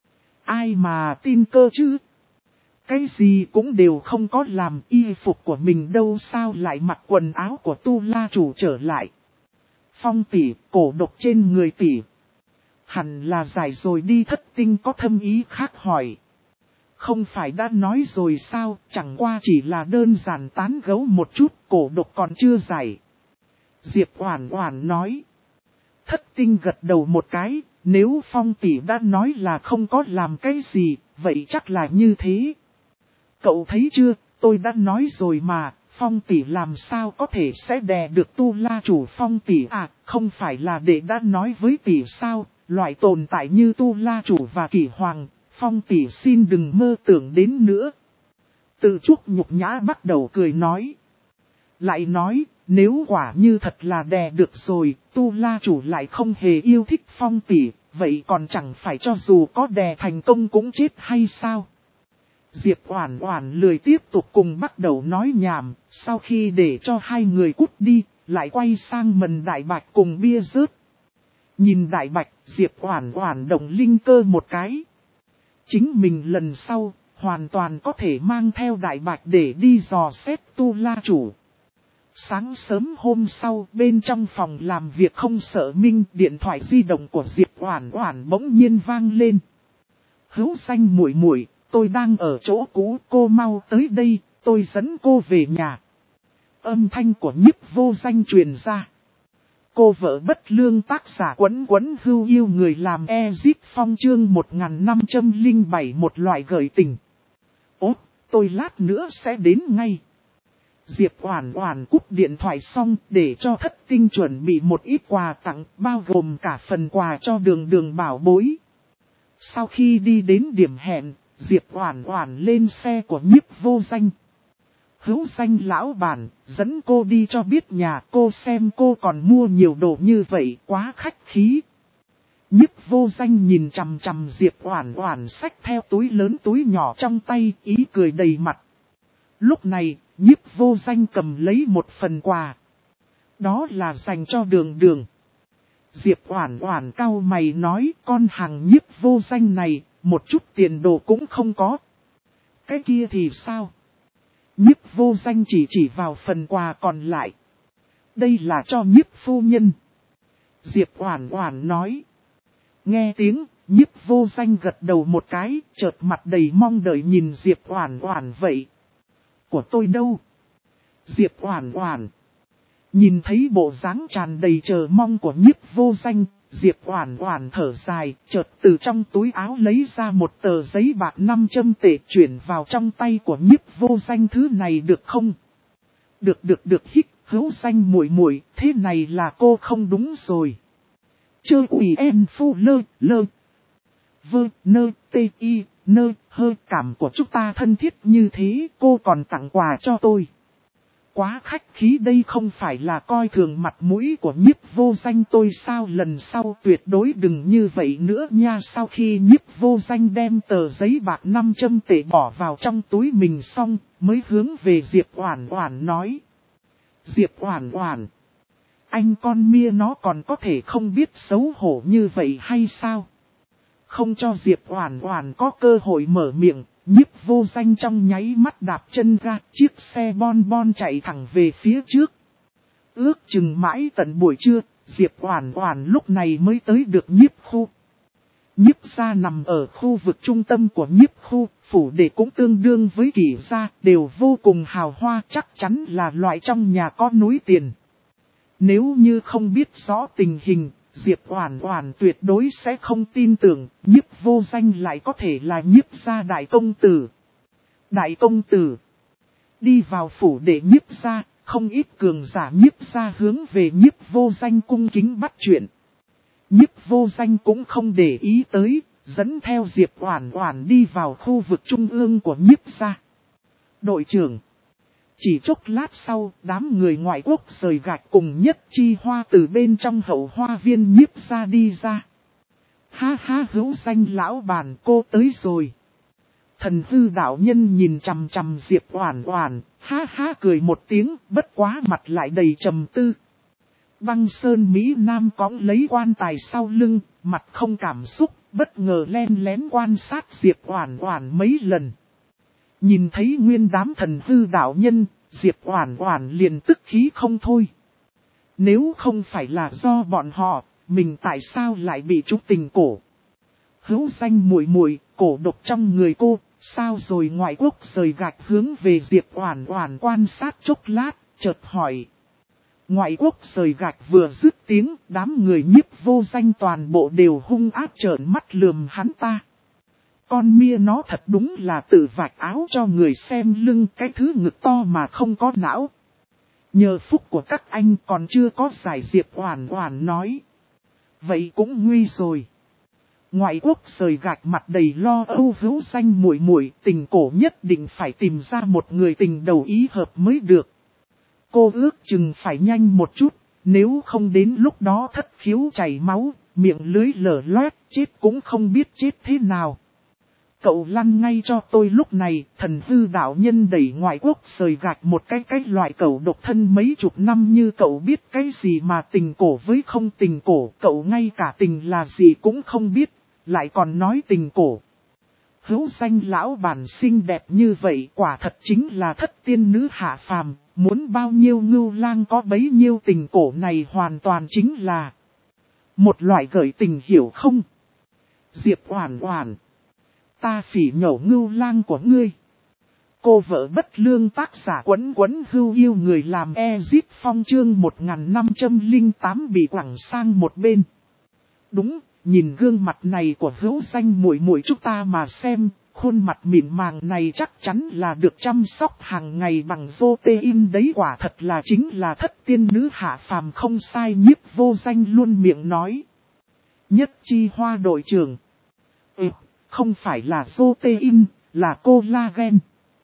Ai mà tin cơ chứ? Cái gì cũng đều không có làm, y phục của mình đâu sao lại mặc quần áo của Tu La chủ trở lại. Phong tỷ, cổ độc trên người tỷ hẳn là giải rồi đi. Thất Tinh có thâm ý khác hỏi. Không phải đã nói rồi sao, chẳng qua chỉ là đơn giản tán gẫu một chút, cổ độc còn chưa giải. Diệp Oản Oản nói. Thất Tinh gật đầu một cái, nếu Phong tỷ đã nói là không có làm cái gì, vậy chắc là như thế. Cậu thấy chưa, tôi đã nói rồi mà, Phong tỷ làm sao có thể sẽ đè được Tu La chủ. Phong tỷ à, không phải là đệ đã nói với tỷ sao, loại tồn tại như Tu La chủ và Kỷ Hoàng, Phong tỷ xin đừng mơ tưởng đến nữa. Tự chuốc nhục nhã bắt đầu cười nói. Lại nói, Nếu quả như thật là đè được rồi, Tu La chủ lại không hề yêu thích Phong tỷ, vậy còn chẳng phải cho dù có đè thành công cũng chết hay sao? Diệp Oản Oản lười tiếp tục cùng bắt đầu nói nhảm, sau khi để cho hai người cút đi, lại quay sang Mần Đại Bạch cùng Bia Rớt. Nhìn Đại Bạch, Diệp Oản Oản động linh cơ một cái. Chính mình lần sau, hoàn toàn có thể mang theo Đại Bạch để đi dò xét Tu La chủ. Sáng sớm hôm sau, bên trong phòng làm việc không sợ minh, điện thoại di động của Diệp Oản Oản bỗng nhiên vang lên. Hữu Danh muội muội, tôi đang ở chỗ cũ, cô mau tới đây, tôi dẫn cô về nhà. Âm thanh của Nhiếp Vô Danh truyền ra. Cô vợ bất lương tác giả Quấn Quấn Hưu yêu người làm Ezit Phong chương 1507 một loại gợi tình. Ốt, tôi lát nữa sẽ đến ngay. Diệp Oản Oản cúp điện thoại xong để cho Thất Tinh chuẩn bị một ít quà tặng, bao gồm cả phần quà cho Đường Đường bảo bối. Sau khi đi đến điểm hẹn, Diệp Oản Oản lên xe của Nhiếp Vô Danh. Hữu Danh lão bản, dẫn cô đi cho biết nhà, cô xem cô còn mua nhiều đồ như vậy, quá khách khí. Nhiếp Vô Danh nhìn chằm chằm Diệp Oản Oản xách theo túi lớn túi nhỏ trong tay, ý cười đầy mặt. Lúc này, Nhiếp Vô Danh cầm lấy một phần quà. Đó là dành cho Đường Đường. Diệp Oản Oản cau mày nói, con hàng Nhiếp Vô Danh này, một chút tiền đồ cũng không có. Cái kia thì sao? Nhiếp Vô Danh chỉ vào phần quà còn lại. Đây là cho Nhiếp phu nhân. Diệp Oản Oản nói. Nghe tiếng, Nhiếp Vô Danh gật đầu một cái, chợt mặt đầy mong đợi nhìn Diệp Oản Oản vậy. Của tôi đâu? Diệp Oản Oản. Nhìn thấy bộ dáng tràn đầy chờ mong của Nhiếp Vô Danh, Diệp Oản Oản thở dài, chợt từ trong túi áo lấy ra một tờ giấy bạc 500 tệ chuyển vào trong tay của Nhiếp Vô Danh. Thứ này được không? Được hít, Hữu Danh muội muội, thế này là cô không đúng rồi. Chơ ủy em phu lơ. Vơ nơ tê y nơ hơ, cảm của chúng ta thân thiết như thế, cô còn tặng quà cho tôi. Quá khách khí, đây không phải là coi thường mặt mũi của Nhiếp Vô Danh tôi sao? Lần sau tuyệt đối đừng như vậy nữa nha. Sau khi Nhiếp Vô Danh đem tờ giấy bạc 500 tệ bỏ vào trong túi mình xong, mới hướng về Diệp Oản Oản nói. Diệp Oản Oản, anh con mia nó còn có thể không biết xấu hổ như vậy hay sao? Không cho Diệp Oản Oản có cơ hội mở miệng, Nhiếp Vô Danh trong nháy mắt đạp chân ga, chiếc xe bon chạy thẳng về phía trước. Ước chừng mãi tận buổi trưa, Diệp Oản Oản lúc này mới tới được Nhiếp khu. Nhiếp gia nằm ở khu vực trung tâm của Nhiếp khu, phủ đệ cũng tương đương với Kỷ gia, đều vô cùng hào hoa, chắc chắn là loại trong nhà có núi tiền. Nếu như không biết rõ tình hình, Diệp Oản Oản tuyệt đối sẽ không tin tưởng, Nhiếp Vô Danh lại có thể là Nhiếp gia đại công tử. Đại công tử. Đi vào phủ để Nhiếp gia, không ít cường giả Nhiếp gia hướng về Nhiếp Vô Danh cung kính bắt chuyện. Nhiếp Vô Danh cũng không để ý tới, dẫn theo Diệp Oản Oản đi vào khu vực trung ương của Nhiếp gia. Đội trưởng. Chỉ chốc lát sau, đám người ngoại quốc rời gạch cùng Nhất Chi Hoa từ bên trong hậu hoa viên Nhiếp gia đi ra. Ha ha, Hữu Danh lão bản, cô tới rồi. Thần hư đạo nhân nhìn chằm chằm Diệp Oản Oản, ha ha cười một tiếng, bất quá mặt lại đầy trầm tư. Băng Sơn Mỹ Nam cõng lấy quan tài sau lưng, mặt không cảm xúc, bất ngờ len lén quan sát Diệp Oản Oản mấy lần. Nhìn thấy nguyên đám thần hư đạo nhân, Diệp Oản Oản liền tức khí không thôi. Nếu không phải là do bọn họ, mình tại sao lại bị trúng tình cổ? Hữu Danh muội muội, cổ độc trong người cô, sao rồi? Ngoại quốc rời gạch hướng về Diệp Oản Oản quan sát chốc lát, chợt hỏi. Ngoại quốc rời gạch vừa dứt tiếng, đám người Nhiếp Vô Danh toàn bộ đều hung ác trợn mắt lườm hắn ta. Con mia nó thật đúng là tự vạch áo cho người xem lưng, cái thứ ngực to mà không có não. Nhờ phúc của các anh còn chưa có giải. Diệp Oản Oản nói. Vậy cũng nguy rồi. Ngoại quốc rời gạch mặt đầy lo âu. Hữu Danh muội muội, tình cổ nhất định phải tìm ra một người tình đầu ý hợp mới được. Cô ước chừng phải nhanh một chút, nếu không đến lúc đó thất khiếu chảy máu, miệng lưới lở loét, chết cũng không biết chết thế nào. Cậu lăn ngay cho tôi. Lúc này, thần hư đạo nhân đẩy ngoại quốc sời gạch một cái loại cậu độc thân mấy chục năm như cậu biết cái gì mà tình cổ với không tình cổ. Cậu ngay cả tình là gì cũng không biết, lại còn nói tình cổ. Hữu danh lão bản xinh đẹp như vậy quả thật chính là thất tiên nữ hạ phàm, muốn bao nhiêu ngưu lang có bấy nhiêu. Tình cổ này hoàn toàn chính là một loại gợi tình, hiểu không? Diệp Oản Oản, ta phỉ nhổ ngưu lang của ngươi. Cô vợ bất lương, tác giả Quấn Quấn Hưu yêu người làm Ezip Phong chương 1508 bị quẳng sang một bên. Đúng, nhìn gương mặt này của hữu danh muội muội chúng ta mà xem, khuôn mặt mịn màng này chắc chắn là được chăm sóc hàng ngày bằng protein đấy, quả thật là chính là thất tiên nữ hạ phàm không sai. Nhiếp Vô Danh luôn miệng nói. Nhất Chi Hoa đội trưởng. Không phải là protein, là collagen.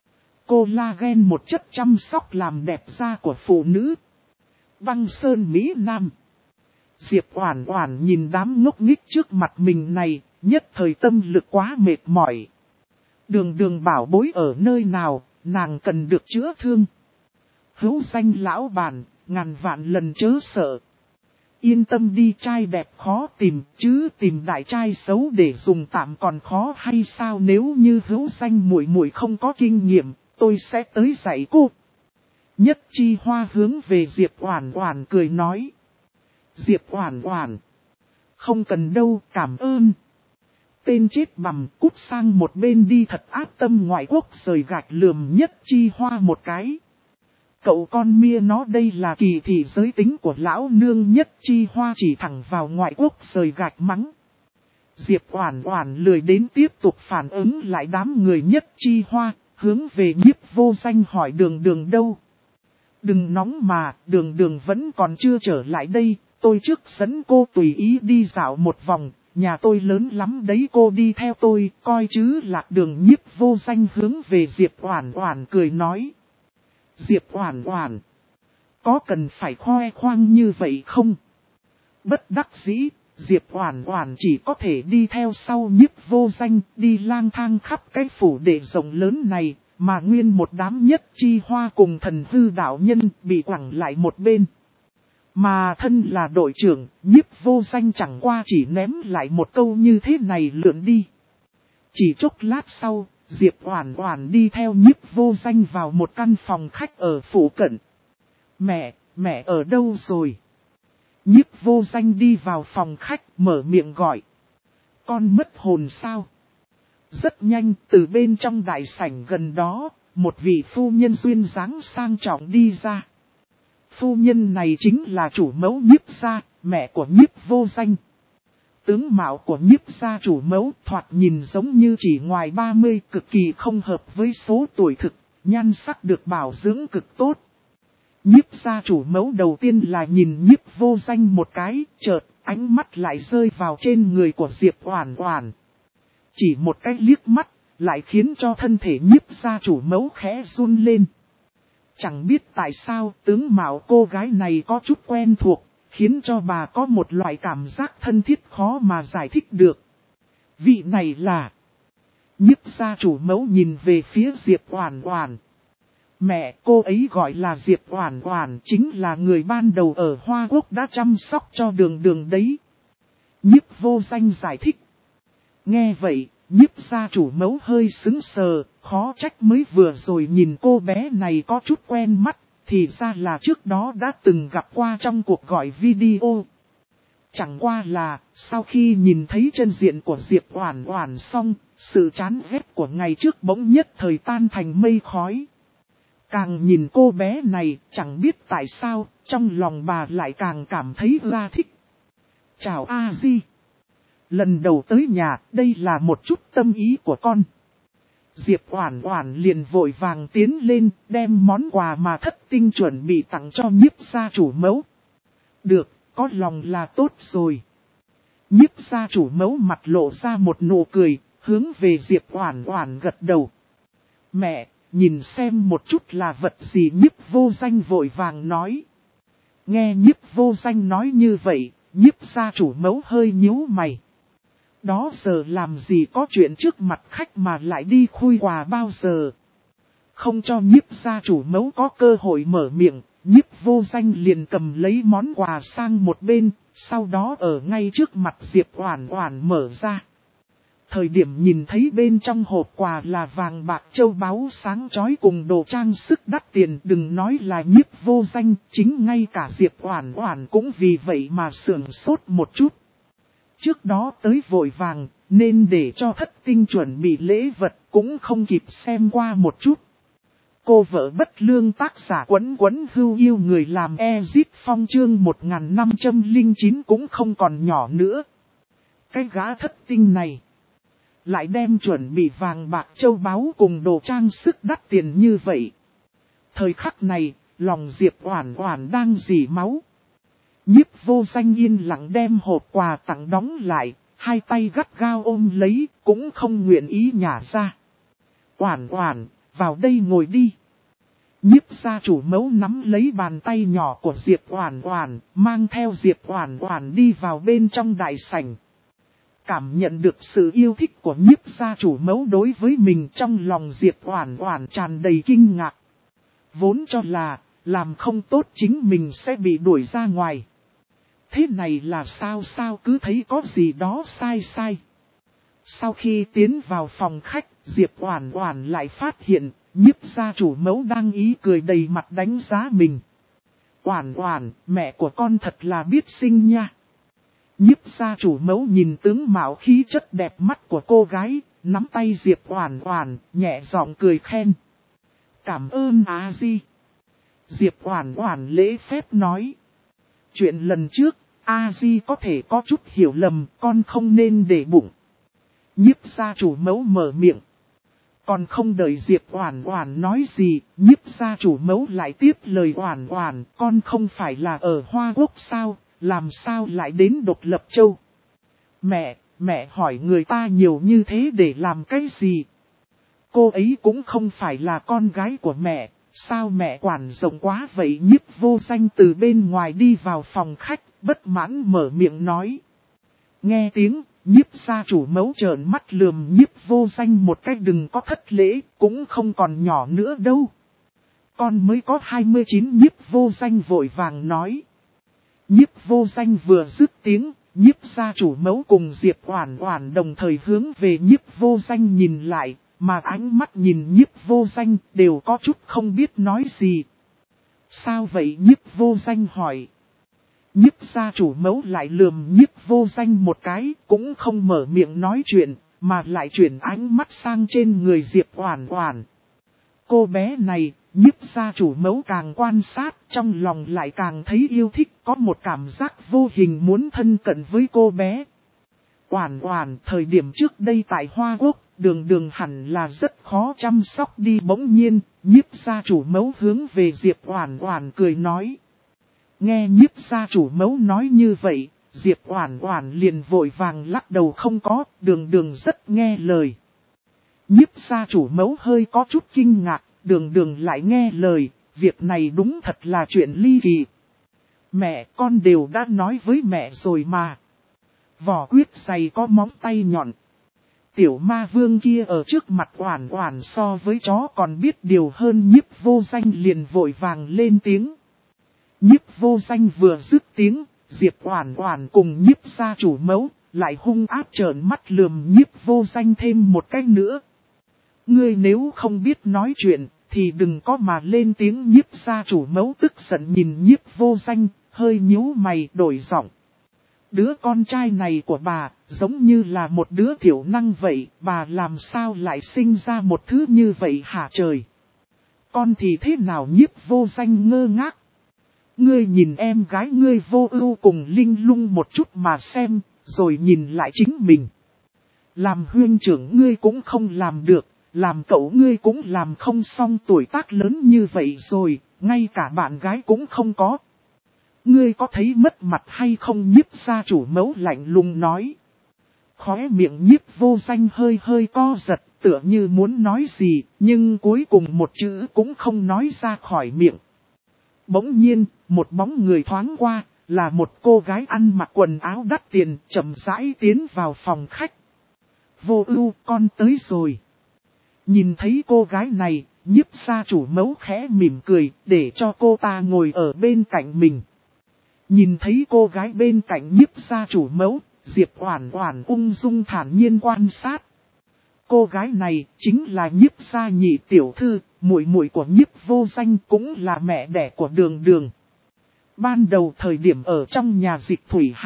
Collagen một chất chăm sóc làm đẹp da của phụ nữ. Băng Sơn Mỹ Nam. Diệp Oản Oản nhìn đám ngốc nghếch trước mặt mình này, nhất thời tâm lực quá mệt mỏi. Đường Đường bảo bối ở nơi nào, nàng cần được chữa thương. Hữu danh lão bản, ngàn vạn lần chớ sợ. Yên tâm đi, trai đẹp khó tìm, chứ tìm đại trai xấu để dùng tạm còn khó hay sao? Nếu như hữu danh muội muội không có kinh nghiệm, tôi sẽ tới dạy cô. Nhất Chi Hoa hướng về Diệp Oản Oản cười nói. Diệp Oản Oản, không cần đâu, cảm ơn. Tên chết bằm, cút sang một bên đi. Thật ác tâm. Ngoại quốc rời gạch lườm Nhất Chi Hoa một cái. Cậu con mia nó, đây là kỳ thị giới tính của lão nương. Nhất Chi Hoa chỉ thẳng vào ngoại quốc rời gạch mắng. Diệp Oản Oản lười đến tiếp tục phản ứng lại đám người Nhất Chi Hoa, hướng về Nhiếp Vô Danh hỏi Đường Đường đâu. Đừng nóng mà, Đường Đường vẫn còn chưa trở lại đây, tôi trước dẫn cô tùy ý đi dạo một vòng, nhà tôi lớn lắm đấy, cô đi theo tôi, coi chứ lạc đường. Nhiếp Vô Danh hướng về Diệp Oản Oản cười nói. Diệp Oản Oản, có cần phải khoe khoang như vậy không? Bất đắc dĩ, Diệp Oản Oản chỉ có thể đi theo sau Nhiếp Vô Danh, đi lang thang khắp cái phủ đệ rộng lớn này, mà nguyên một đám Nhất Chi Hoa cùng thần hư đạo nhân bị quẳng lại một bên. Mà thân là đội trưởng, Nhiếp Vô Danh chẳng qua chỉ ném lại một câu như thế này lượn đi. Chỉ chốc lát sau, Diệp Oản Oản đi theo Nhiếp Vô Danh vào một căn phòng khách ở phủ cận. Mẹ ở đâu rồi? Nhiếp Vô Danh đi vào phòng khách, mở miệng gọi. Con mất hồn sao? Rất nhanh, từ bên trong đại sảnh gần đó, một vị phu nhân duyên dáng sang trọng đi ra. Phu nhân này chính là chủ mẫu Nhiếp gia, mẹ của Nhiếp Vô Danh. Tướng mạo của Nhiếp gia chủ mẫu thoạt nhìn giống như chỉ ngoài 30, cực kỳ không hợp với số tuổi thực, nhan sắc được bảo dưỡng cực tốt. Nhiếp gia chủ mẫu đầu tiên là nhìn Nhiếp Vô Danh một cái, chợt ánh mắt lại rơi vào trên người của Diệp Oản Oản. Chỉ một cái liếc mắt, lại khiến cho thân thể Nhiếp gia chủ mẫu khẽ run lên. Chẳng biết tại sao tướng mạo cô gái này có chút quen thuộc, khiến cho bà có một loại cảm giác thân thiết khó mà giải thích được. Vị này là... Nhiếp gia chủ mẫu nhìn về phía Diệp Oản Oản. Mẹ cô ấy gọi là Diệp Oản Oản, chính là người ban đầu ở Hoa Quốc đã chăm sóc cho Đường Đường đấy. Nhiếp Vô Danh giải thích. Nghe vậy, Nhiếp gia chủ mẫu hơi sững sờ, khó trách mới vừa rồi nhìn cô bé này có chút quen mắt, thì ra là trước đó đã từng gặp qua trong cuộc gọi video. Chẳng qua là, sau khi nhìn thấy chân diện của Diệp Oản Oản xong, sự chán ghét của ngày trước bỗng nhất thời tan thành mây khói. Càng nhìn cô bé này, chẳng biết tại sao, trong lòng bà lại càng cảm thấy ra thích. Chào A Di. Lần đầu tới nhà, đây là một chút tâm ý của con. Diệp Oản Oản liền vội vàng tiến lên, đem món quà mà Thất Tinh chuẩn bị tặng cho Nhiếp gia chủ mẫu. Được, có lòng là tốt rồi. Nhiếp gia chủ mẫu mặt lộ ra một nụ cười, hướng về Diệp Oản Oản gật đầu. Mẹ, nhìn xem một chút là vật gì. Nhiếp vô danh vội vàng nói. Nghe nhiếp vô danh nói như vậy, nhiếp gia chủ mẫu hơi nhíu mày. Đó giờ làm gì có chuyện trước mặt khách mà lại đi khui quà bao giờ. Không cho nhiếp gia chủ mẫu có cơ hội mở miệng, nhiếp vô danh liền cầm lấy món quà sang một bên, sau đó ở ngay trước mặt Diệp Oản Oản mở ra. Thời điểm nhìn thấy bên trong hộp quà là vàng bạc châu báu sáng chói cùng đồ trang sức đắt tiền, đừng nói là nhiếp vô danh, chính ngay cả Diệp Oản Oản cũng vì vậy mà sửng sốt một chút. Trước đó tới vội vàng, nên để cho thất tinh chuẩn bị lễ vật cũng không kịp xem qua một chút. Cô vợ bất lương tác giả Quấn Quấn Hưu yêu người làm Ezit Phong chương 1509 cũng không còn nhỏ nữa. Cái gã thất tinh này lại đem chuẩn bị vàng bạc châu báu cùng đồ trang sức đắt tiền như vậy. Thời khắc này, lòng Diệp Oản Oản đang rỉ máu. Nhiếp vô danh yên lặng đem hộp quà tặng đóng lại, hai tay gắt gao ôm lấy, cũng không nguyện ý nhả ra. Oản Oản, vào đây ngồi đi. Nhiếp gia chủ mẫu nắm lấy bàn tay nhỏ của Diệp Oản Oản, mang theo Diệp Oản Oản đi vào bên trong đại sảnh. Cảm nhận được sự yêu thích của nhiếp gia chủ mẫu đối với mình, trong lòng Diệp Oản Oản tràn đầy kinh ngạc. Vốn cho là, làm không tốt chính mình sẽ bị đuổi ra ngoài. Thế này là sao cứ thấy có gì đó sai. Sau khi tiến vào phòng khách, Diệp Oản Oản lại phát hiện, nhiếp gia chủ mẫu đang ý cười đầy mặt đánh giá mình. Oản Oản, mẹ của con thật là biết sinh nha. Nhiếp gia chủ mẫu nhìn tướng mạo khí chất đẹp mắt của cô gái, nắm tay Diệp Oản Oản, nhẹ giọng cười khen. Cảm ơn A Di. Diệp Oản Oản lễ phép nói. Chuyện lần trước, A Di có thể có chút hiểu lầm, con không nên để bụng. Nhiếp gia chủ mẫu mở miệng. Còn không đợi Diệp Oản Oản nói gì, nhiếp gia chủ mẫu lại tiếp lời Oản Oản, con không phải là ở Hoa Quốc sao, làm sao lại đến Độc Lập Châu? Mẹ hỏi người ta nhiều như thế để làm cái gì? Cô ấy cũng không phải là con gái của mẹ, sao mẹ quản rộng quá vậy? Nhiếp vô danh từ bên ngoài đi vào phòng khách, bất mãn mở miệng nói. Nghe tiếng, nhiếp gia chủ mẫu trợn mắt lườm nhiếp vô danh một cách, đừng có thất lễ, cũng không còn nhỏ nữa đâu. Con mới có 29, nhiếp vô danh vội vàng nói. Nhiếp vô danh vừa dứt tiếng, nhiếp gia chủ mẫu cùng Diệp Oản Oản đồng thời hướng về nhiếp vô danh nhìn lại, mà ánh mắt nhìn nhiếp vô danh đều có chút không biết nói gì. Sao vậy? Nhiếp vô danh hỏi. Nhiếp gia chủ mẫu lại lườm nhiếp vô danh một cái, cũng không mở miệng nói chuyện, mà lại chuyển ánh mắt sang trên người Diệp Oản Oản. Cô bé này, nhiếp gia chủ mẫu càng quan sát, trong lòng lại càng thấy yêu thích, có một cảm giác vô hình muốn thân cận với cô bé. Oản Oản, thời điểm trước đây tại Hoa Quốc, đường hẳn là rất khó chăm sóc đi. Bỗng nhiên, nhiếp gia chủ mẫu hướng về Diệp Oản Oản cười nói. Nghe nhiếp gia chủ mẫu nói như vậy, Diệp Oản Oản liền vội vàng lắc đầu không có, đường rất nghe lời. Nhiếp gia chủ mẫu hơi có chút kinh ngạc, đường lại nghe lời, việc này đúng thật là chuyện ly kỳ. Mẹ, con đều đã nói với mẹ rồi mà. Vỏ quyết dày có móng tay nhọn. Tiểu ma vương kia ở trước mặt Oản Oản so với chó còn biết điều hơn. Nhiếp vô danh liền vội vàng lên tiếng. Nhiếp vô danh vừa dứt tiếng, Diệp Oản Oản cùng nhiếp gia chủ mẫu lại hung ác trợn mắt lườm nhiếp vô danh thêm một cái nữa. Ngươi nếu không biết nói chuyện, thì đừng có mà lên tiếng. Nhiếp gia chủ mẫu tức giận nhìn nhiếp vô danh, hơi nhíu mày đổi giọng. Đứa con trai này của bà, giống như là một đứa thiểu năng vậy, bà làm sao lại sinh ra một thứ như vậy hả trời? Con thì thế nào? Nhiếp vô danh ngơ ngác. Ngươi nhìn em gái ngươi Vô Ưu cùng Linh Lung một chút mà xem, rồi nhìn lại chính mình. Làm huynh trưởng ngươi cũng không làm được, làm cậu ngươi cũng làm không xong, tuổi tác lớn như vậy rồi, ngay cả bạn gái cũng không có. Ngươi có thấy mất mặt hay không? Nhiếp gia chủ mẫu lạnh lùng nói. Khóe miệng Nhiếp Vô Danh hơi hơi co giật, tựa như muốn nói gì, nhưng cuối cùng một chữ cũng không nói ra khỏi miệng. Bỗng nhiên, một bóng người thoáng qua, là một cô gái ăn mặc quần áo đắt tiền, chậm rãi tiến vào phòng khách. Vô Ưu, con tới rồi. Nhìn thấy cô gái này, Nhiếp gia chủ mẫu khẽ mỉm cười, để cho cô ta ngồi ở bên cạnh mình. Nhìn thấy cô gái bên cạnh Nhiếp gia chủ mẫu, Diệp Oản Oản ung dung thản nhiên quan sát. Cô gái này chính là Nhiếp gia nhị tiểu thư, muội muội của Nhiếp Vô Danh, cũng là mẹ đẻ của Đường Đường. Ban đầu thời điểm ở trong nhà Dịch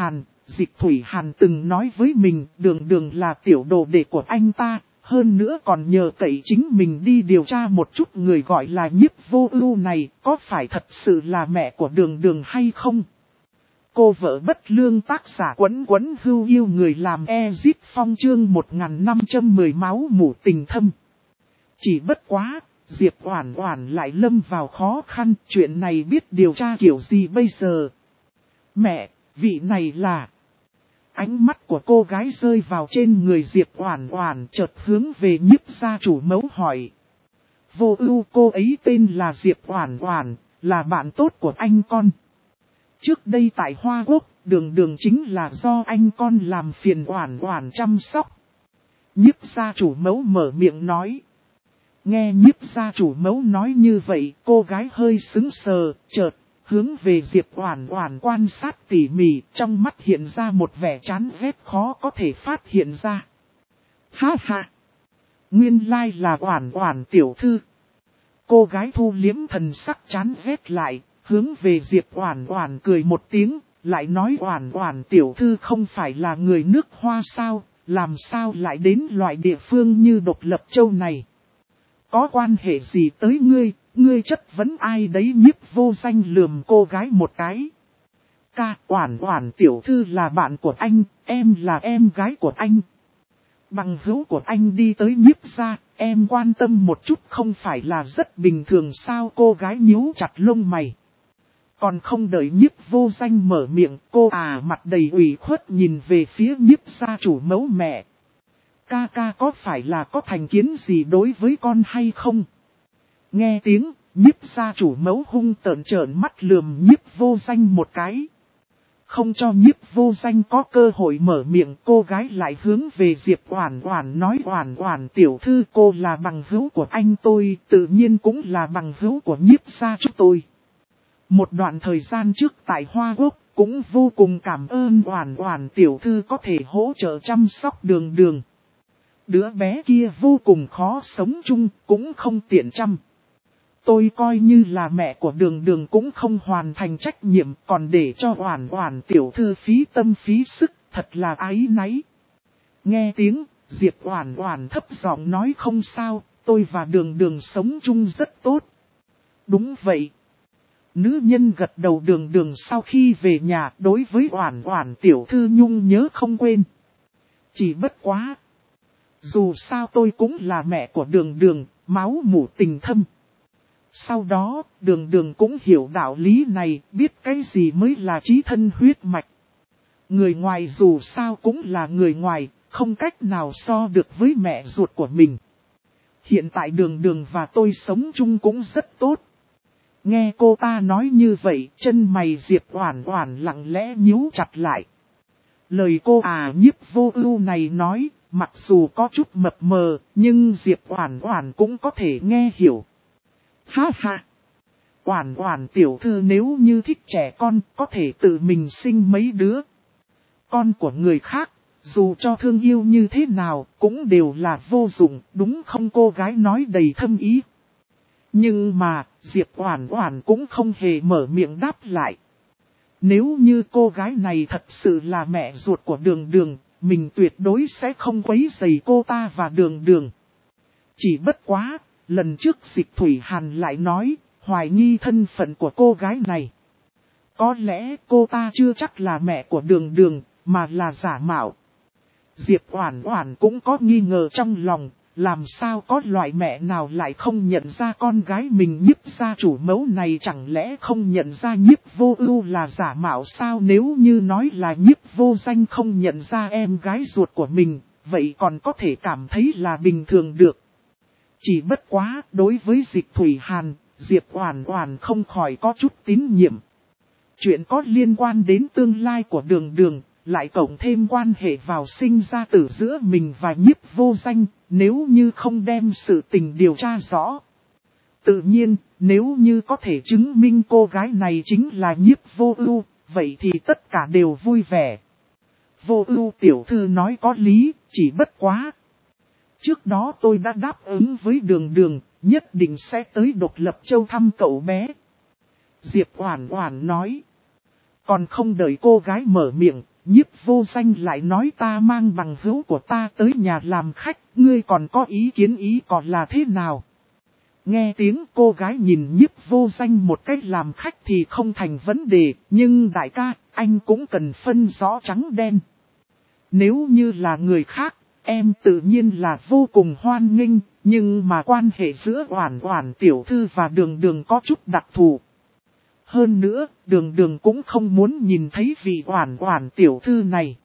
Thủy Hàn từng nói với mình Đường Đường là tiểu đồ đệ của anh ta, hơn nữa còn nhờ cậy chính mình đi điều tra một chút người gọi là Nhiếp Vô Ưu này có phải thật sự là mẹ của Đường Đường hay không. Cô vợ bất lương tác giả Quấn Quấn Hưu yêu người làm Ezit Phong chương 1510 máu mủ tình thâm. Chỉ bất quá, Diệp Oản Oản lại lâm vào khó khăn, chuyện này biết điều tra kiểu gì bây giờ. Mẹ, vị này là... Ánh mắt của cô gái rơi vào trên người Diệp Oản Oản, chợt hướng về Nhiếp gia chủ mẫu hỏi. Vô Ưu, cô ấy tên là Diệp Oản Oản, là bạn tốt của anh con. Trước đây tại Hoa Quốc, Đường Đường chính là do anh con làm phiền Oản Oản chăm sóc. Nhiếp gia chủ mẫu mở miệng nói. Nghe Nhiếp gia chủ mẫu nói như vậy, cô gái hơi sững sờ, chợt hướng về Diệp Oản Oản quan sát tỉ mỉ, trong mắt hiện ra một vẻ chán ghét khó có thể phát hiện ra. Ha ha! Nguyên lai là Oản Oản tiểu thư. Cô gái thu liếm thần sắc chán ghét lại, hướng về Diệp Oản Oản cười một tiếng, lại nói Oản Oản tiểu thư không phải là người nước Hoa sao, làm sao lại đến loại địa phương như Độc Lập Châu này. Có quan hệ gì tới ngươi chất vấn ai đấy? Nhiếp Vô Danh lườm cô gái một cái. Ca, Oản Oản tiểu thư là bạn của anh, em là em gái của anh. Bằng hữu của anh đi tới Nhiếp gia, em quan tâm một chút không phải là rất bình thường sao? Cô gái nhíu chặt lông mày. Còn không đợi Nhiếp Vô Danh mở miệng, cô mặt đầy ủy khuất nhìn về phía Nhiếp gia chủ mẫu mẹ. Ca ca có phải là có thành kiến gì đối với con hay không? Nghe tiếng, Nhiếp gia chủ mẫu hung tợn trợn mắt lườm Nhiếp Vô Danh một cái. Không cho Nhiếp Vô Danh có cơ hội mở miệng, cô gái lại hướng về Diệp Oản Oản nói Oản Oản tiểu thư, cô là bằng hữu của anh tôi, tự nhiên cũng là bằng hữu của Nhiếp gia chúng tôi. Một đoạn thời gian trước tại Hoa Quốc, cũng vô cùng cảm ơn Oản Oản tiểu thư có thể hỗ trợ chăm sóc Đường Đường. Đứa bé kia vô cùng khó sống chung, cũng không tiện chăm. Tôi coi như là mẹ của Đường Đường cũng không hoàn thành trách nhiệm, còn để cho Oản Oản tiểu thư phí tâm phí sức, thật là áy náy. Nghe tiếng, Diệp Oản Oản thấp giọng nói không sao, tôi và Đường Đường sống chung rất tốt. Đúng vậy. Nữ nhân gật đầu. Đường Đường sau khi về nhà đối với Oản Oản tiểu thư nhung nhớ không quên. Chỉ bất quá. Dù sao tôi cũng là mẹ của Đường Đường, máu mủ tình thâm. Sau đó, Đường Đường cũng hiểu đạo lý này, biết cái gì mới là chí thân huyết mạch. Người ngoài dù sao cũng là người ngoài, không cách nào so được với mẹ ruột của mình. Hiện tại Đường Đường và tôi sống chung cũng rất tốt. Nghe cô ta nói như vậy, chân mày Diệp Oản Oản lặng lẽ nhíu chặt lại. Lời cô Nhiếp Vô Ưu này nói, mặc dù có chút mập mờ, nhưng Diệp Oản Oản cũng có thể nghe hiểu. Ha ha! Oản Oản tiểu thư nếu như thích trẻ con, có thể tự mình sinh mấy đứa. Con của người khác, dù cho thương yêu như thế nào, cũng đều là vô dụng, đúng không? Cô gái nói đầy thâm ý. Nhưng mà, Diệp Oản Oản cũng không hề mở miệng đáp lại. Nếu như cô gái này thật sự là mẹ ruột của Đường Đường, mình tuyệt đối sẽ không quấy rầy cô ta và Đường Đường. Chỉ bất quá, lần trước Dịch Thủy Hàn lại nói, hoài nghi thân phận của cô gái này. Có lẽ cô ta chưa chắc là mẹ của Đường Đường, mà là giả mạo. Diệp Oản Oản cũng có nghi ngờ trong lòng, làm sao có loại mẹ nào lại không nhận ra con gái mình Nhiếp gia chủ mẫu này, chẳng lẽ không nhận ra Nhiếp Vô Ưu là giả mạo sao? Nếu như nói là Nhiếp Vô Danh không nhận ra em gái ruột của mình, vậy còn có thể cảm thấy là bình thường được. Chỉ bất quá, đối với Dịch Thủy Hàn, Diệp Oản Oản không khỏi có chút tín nhiệm. Chuyện có liên quan đến tương lai của Đường Đường, lại cộng thêm quan hệ vào sinh ra tử giữa mình và Nhiếp Vô Danh, nếu như không đem sự tình điều tra rõ. Tự nhiên, nếu như có thể chứng minh cô gái này chính là Nhiếp Vô Ưu, vậy thì tất cả đều vui vẻ. Vô Ưu tiểu thư nói có lý, chỉ bất quá. Trước đó tôi đã đáp ứng với Đường Đường, nhất định sẽ tới Độc Lập Châu thăm cậu bé. Diệp Oản Oản nói. Còn không đợi cô gái mở miệng, Nhiếp Vô Danh lại nói ta mang bằng hữu của ta tới nhà làm khách, ngươi còn có ý kiến còn là thế nào? Nghe tiếng cô gái nhìn Nhiếp Vô Danh một cách làm khách thì không thành vấn đề, nhưng đại ca, anh cũng cần phân rõ trắng đen. Nếu như là người khác, em tự nhiên là vô cùng hoan nghênh, nhưng mà quan hệ giữa Oản Oản tiểu thư và Đường Đường có chút đặc thù. Hơn nữa, Đường Đường cũng không muốn nhìn thấy vị Oản Oản tiểu thư này.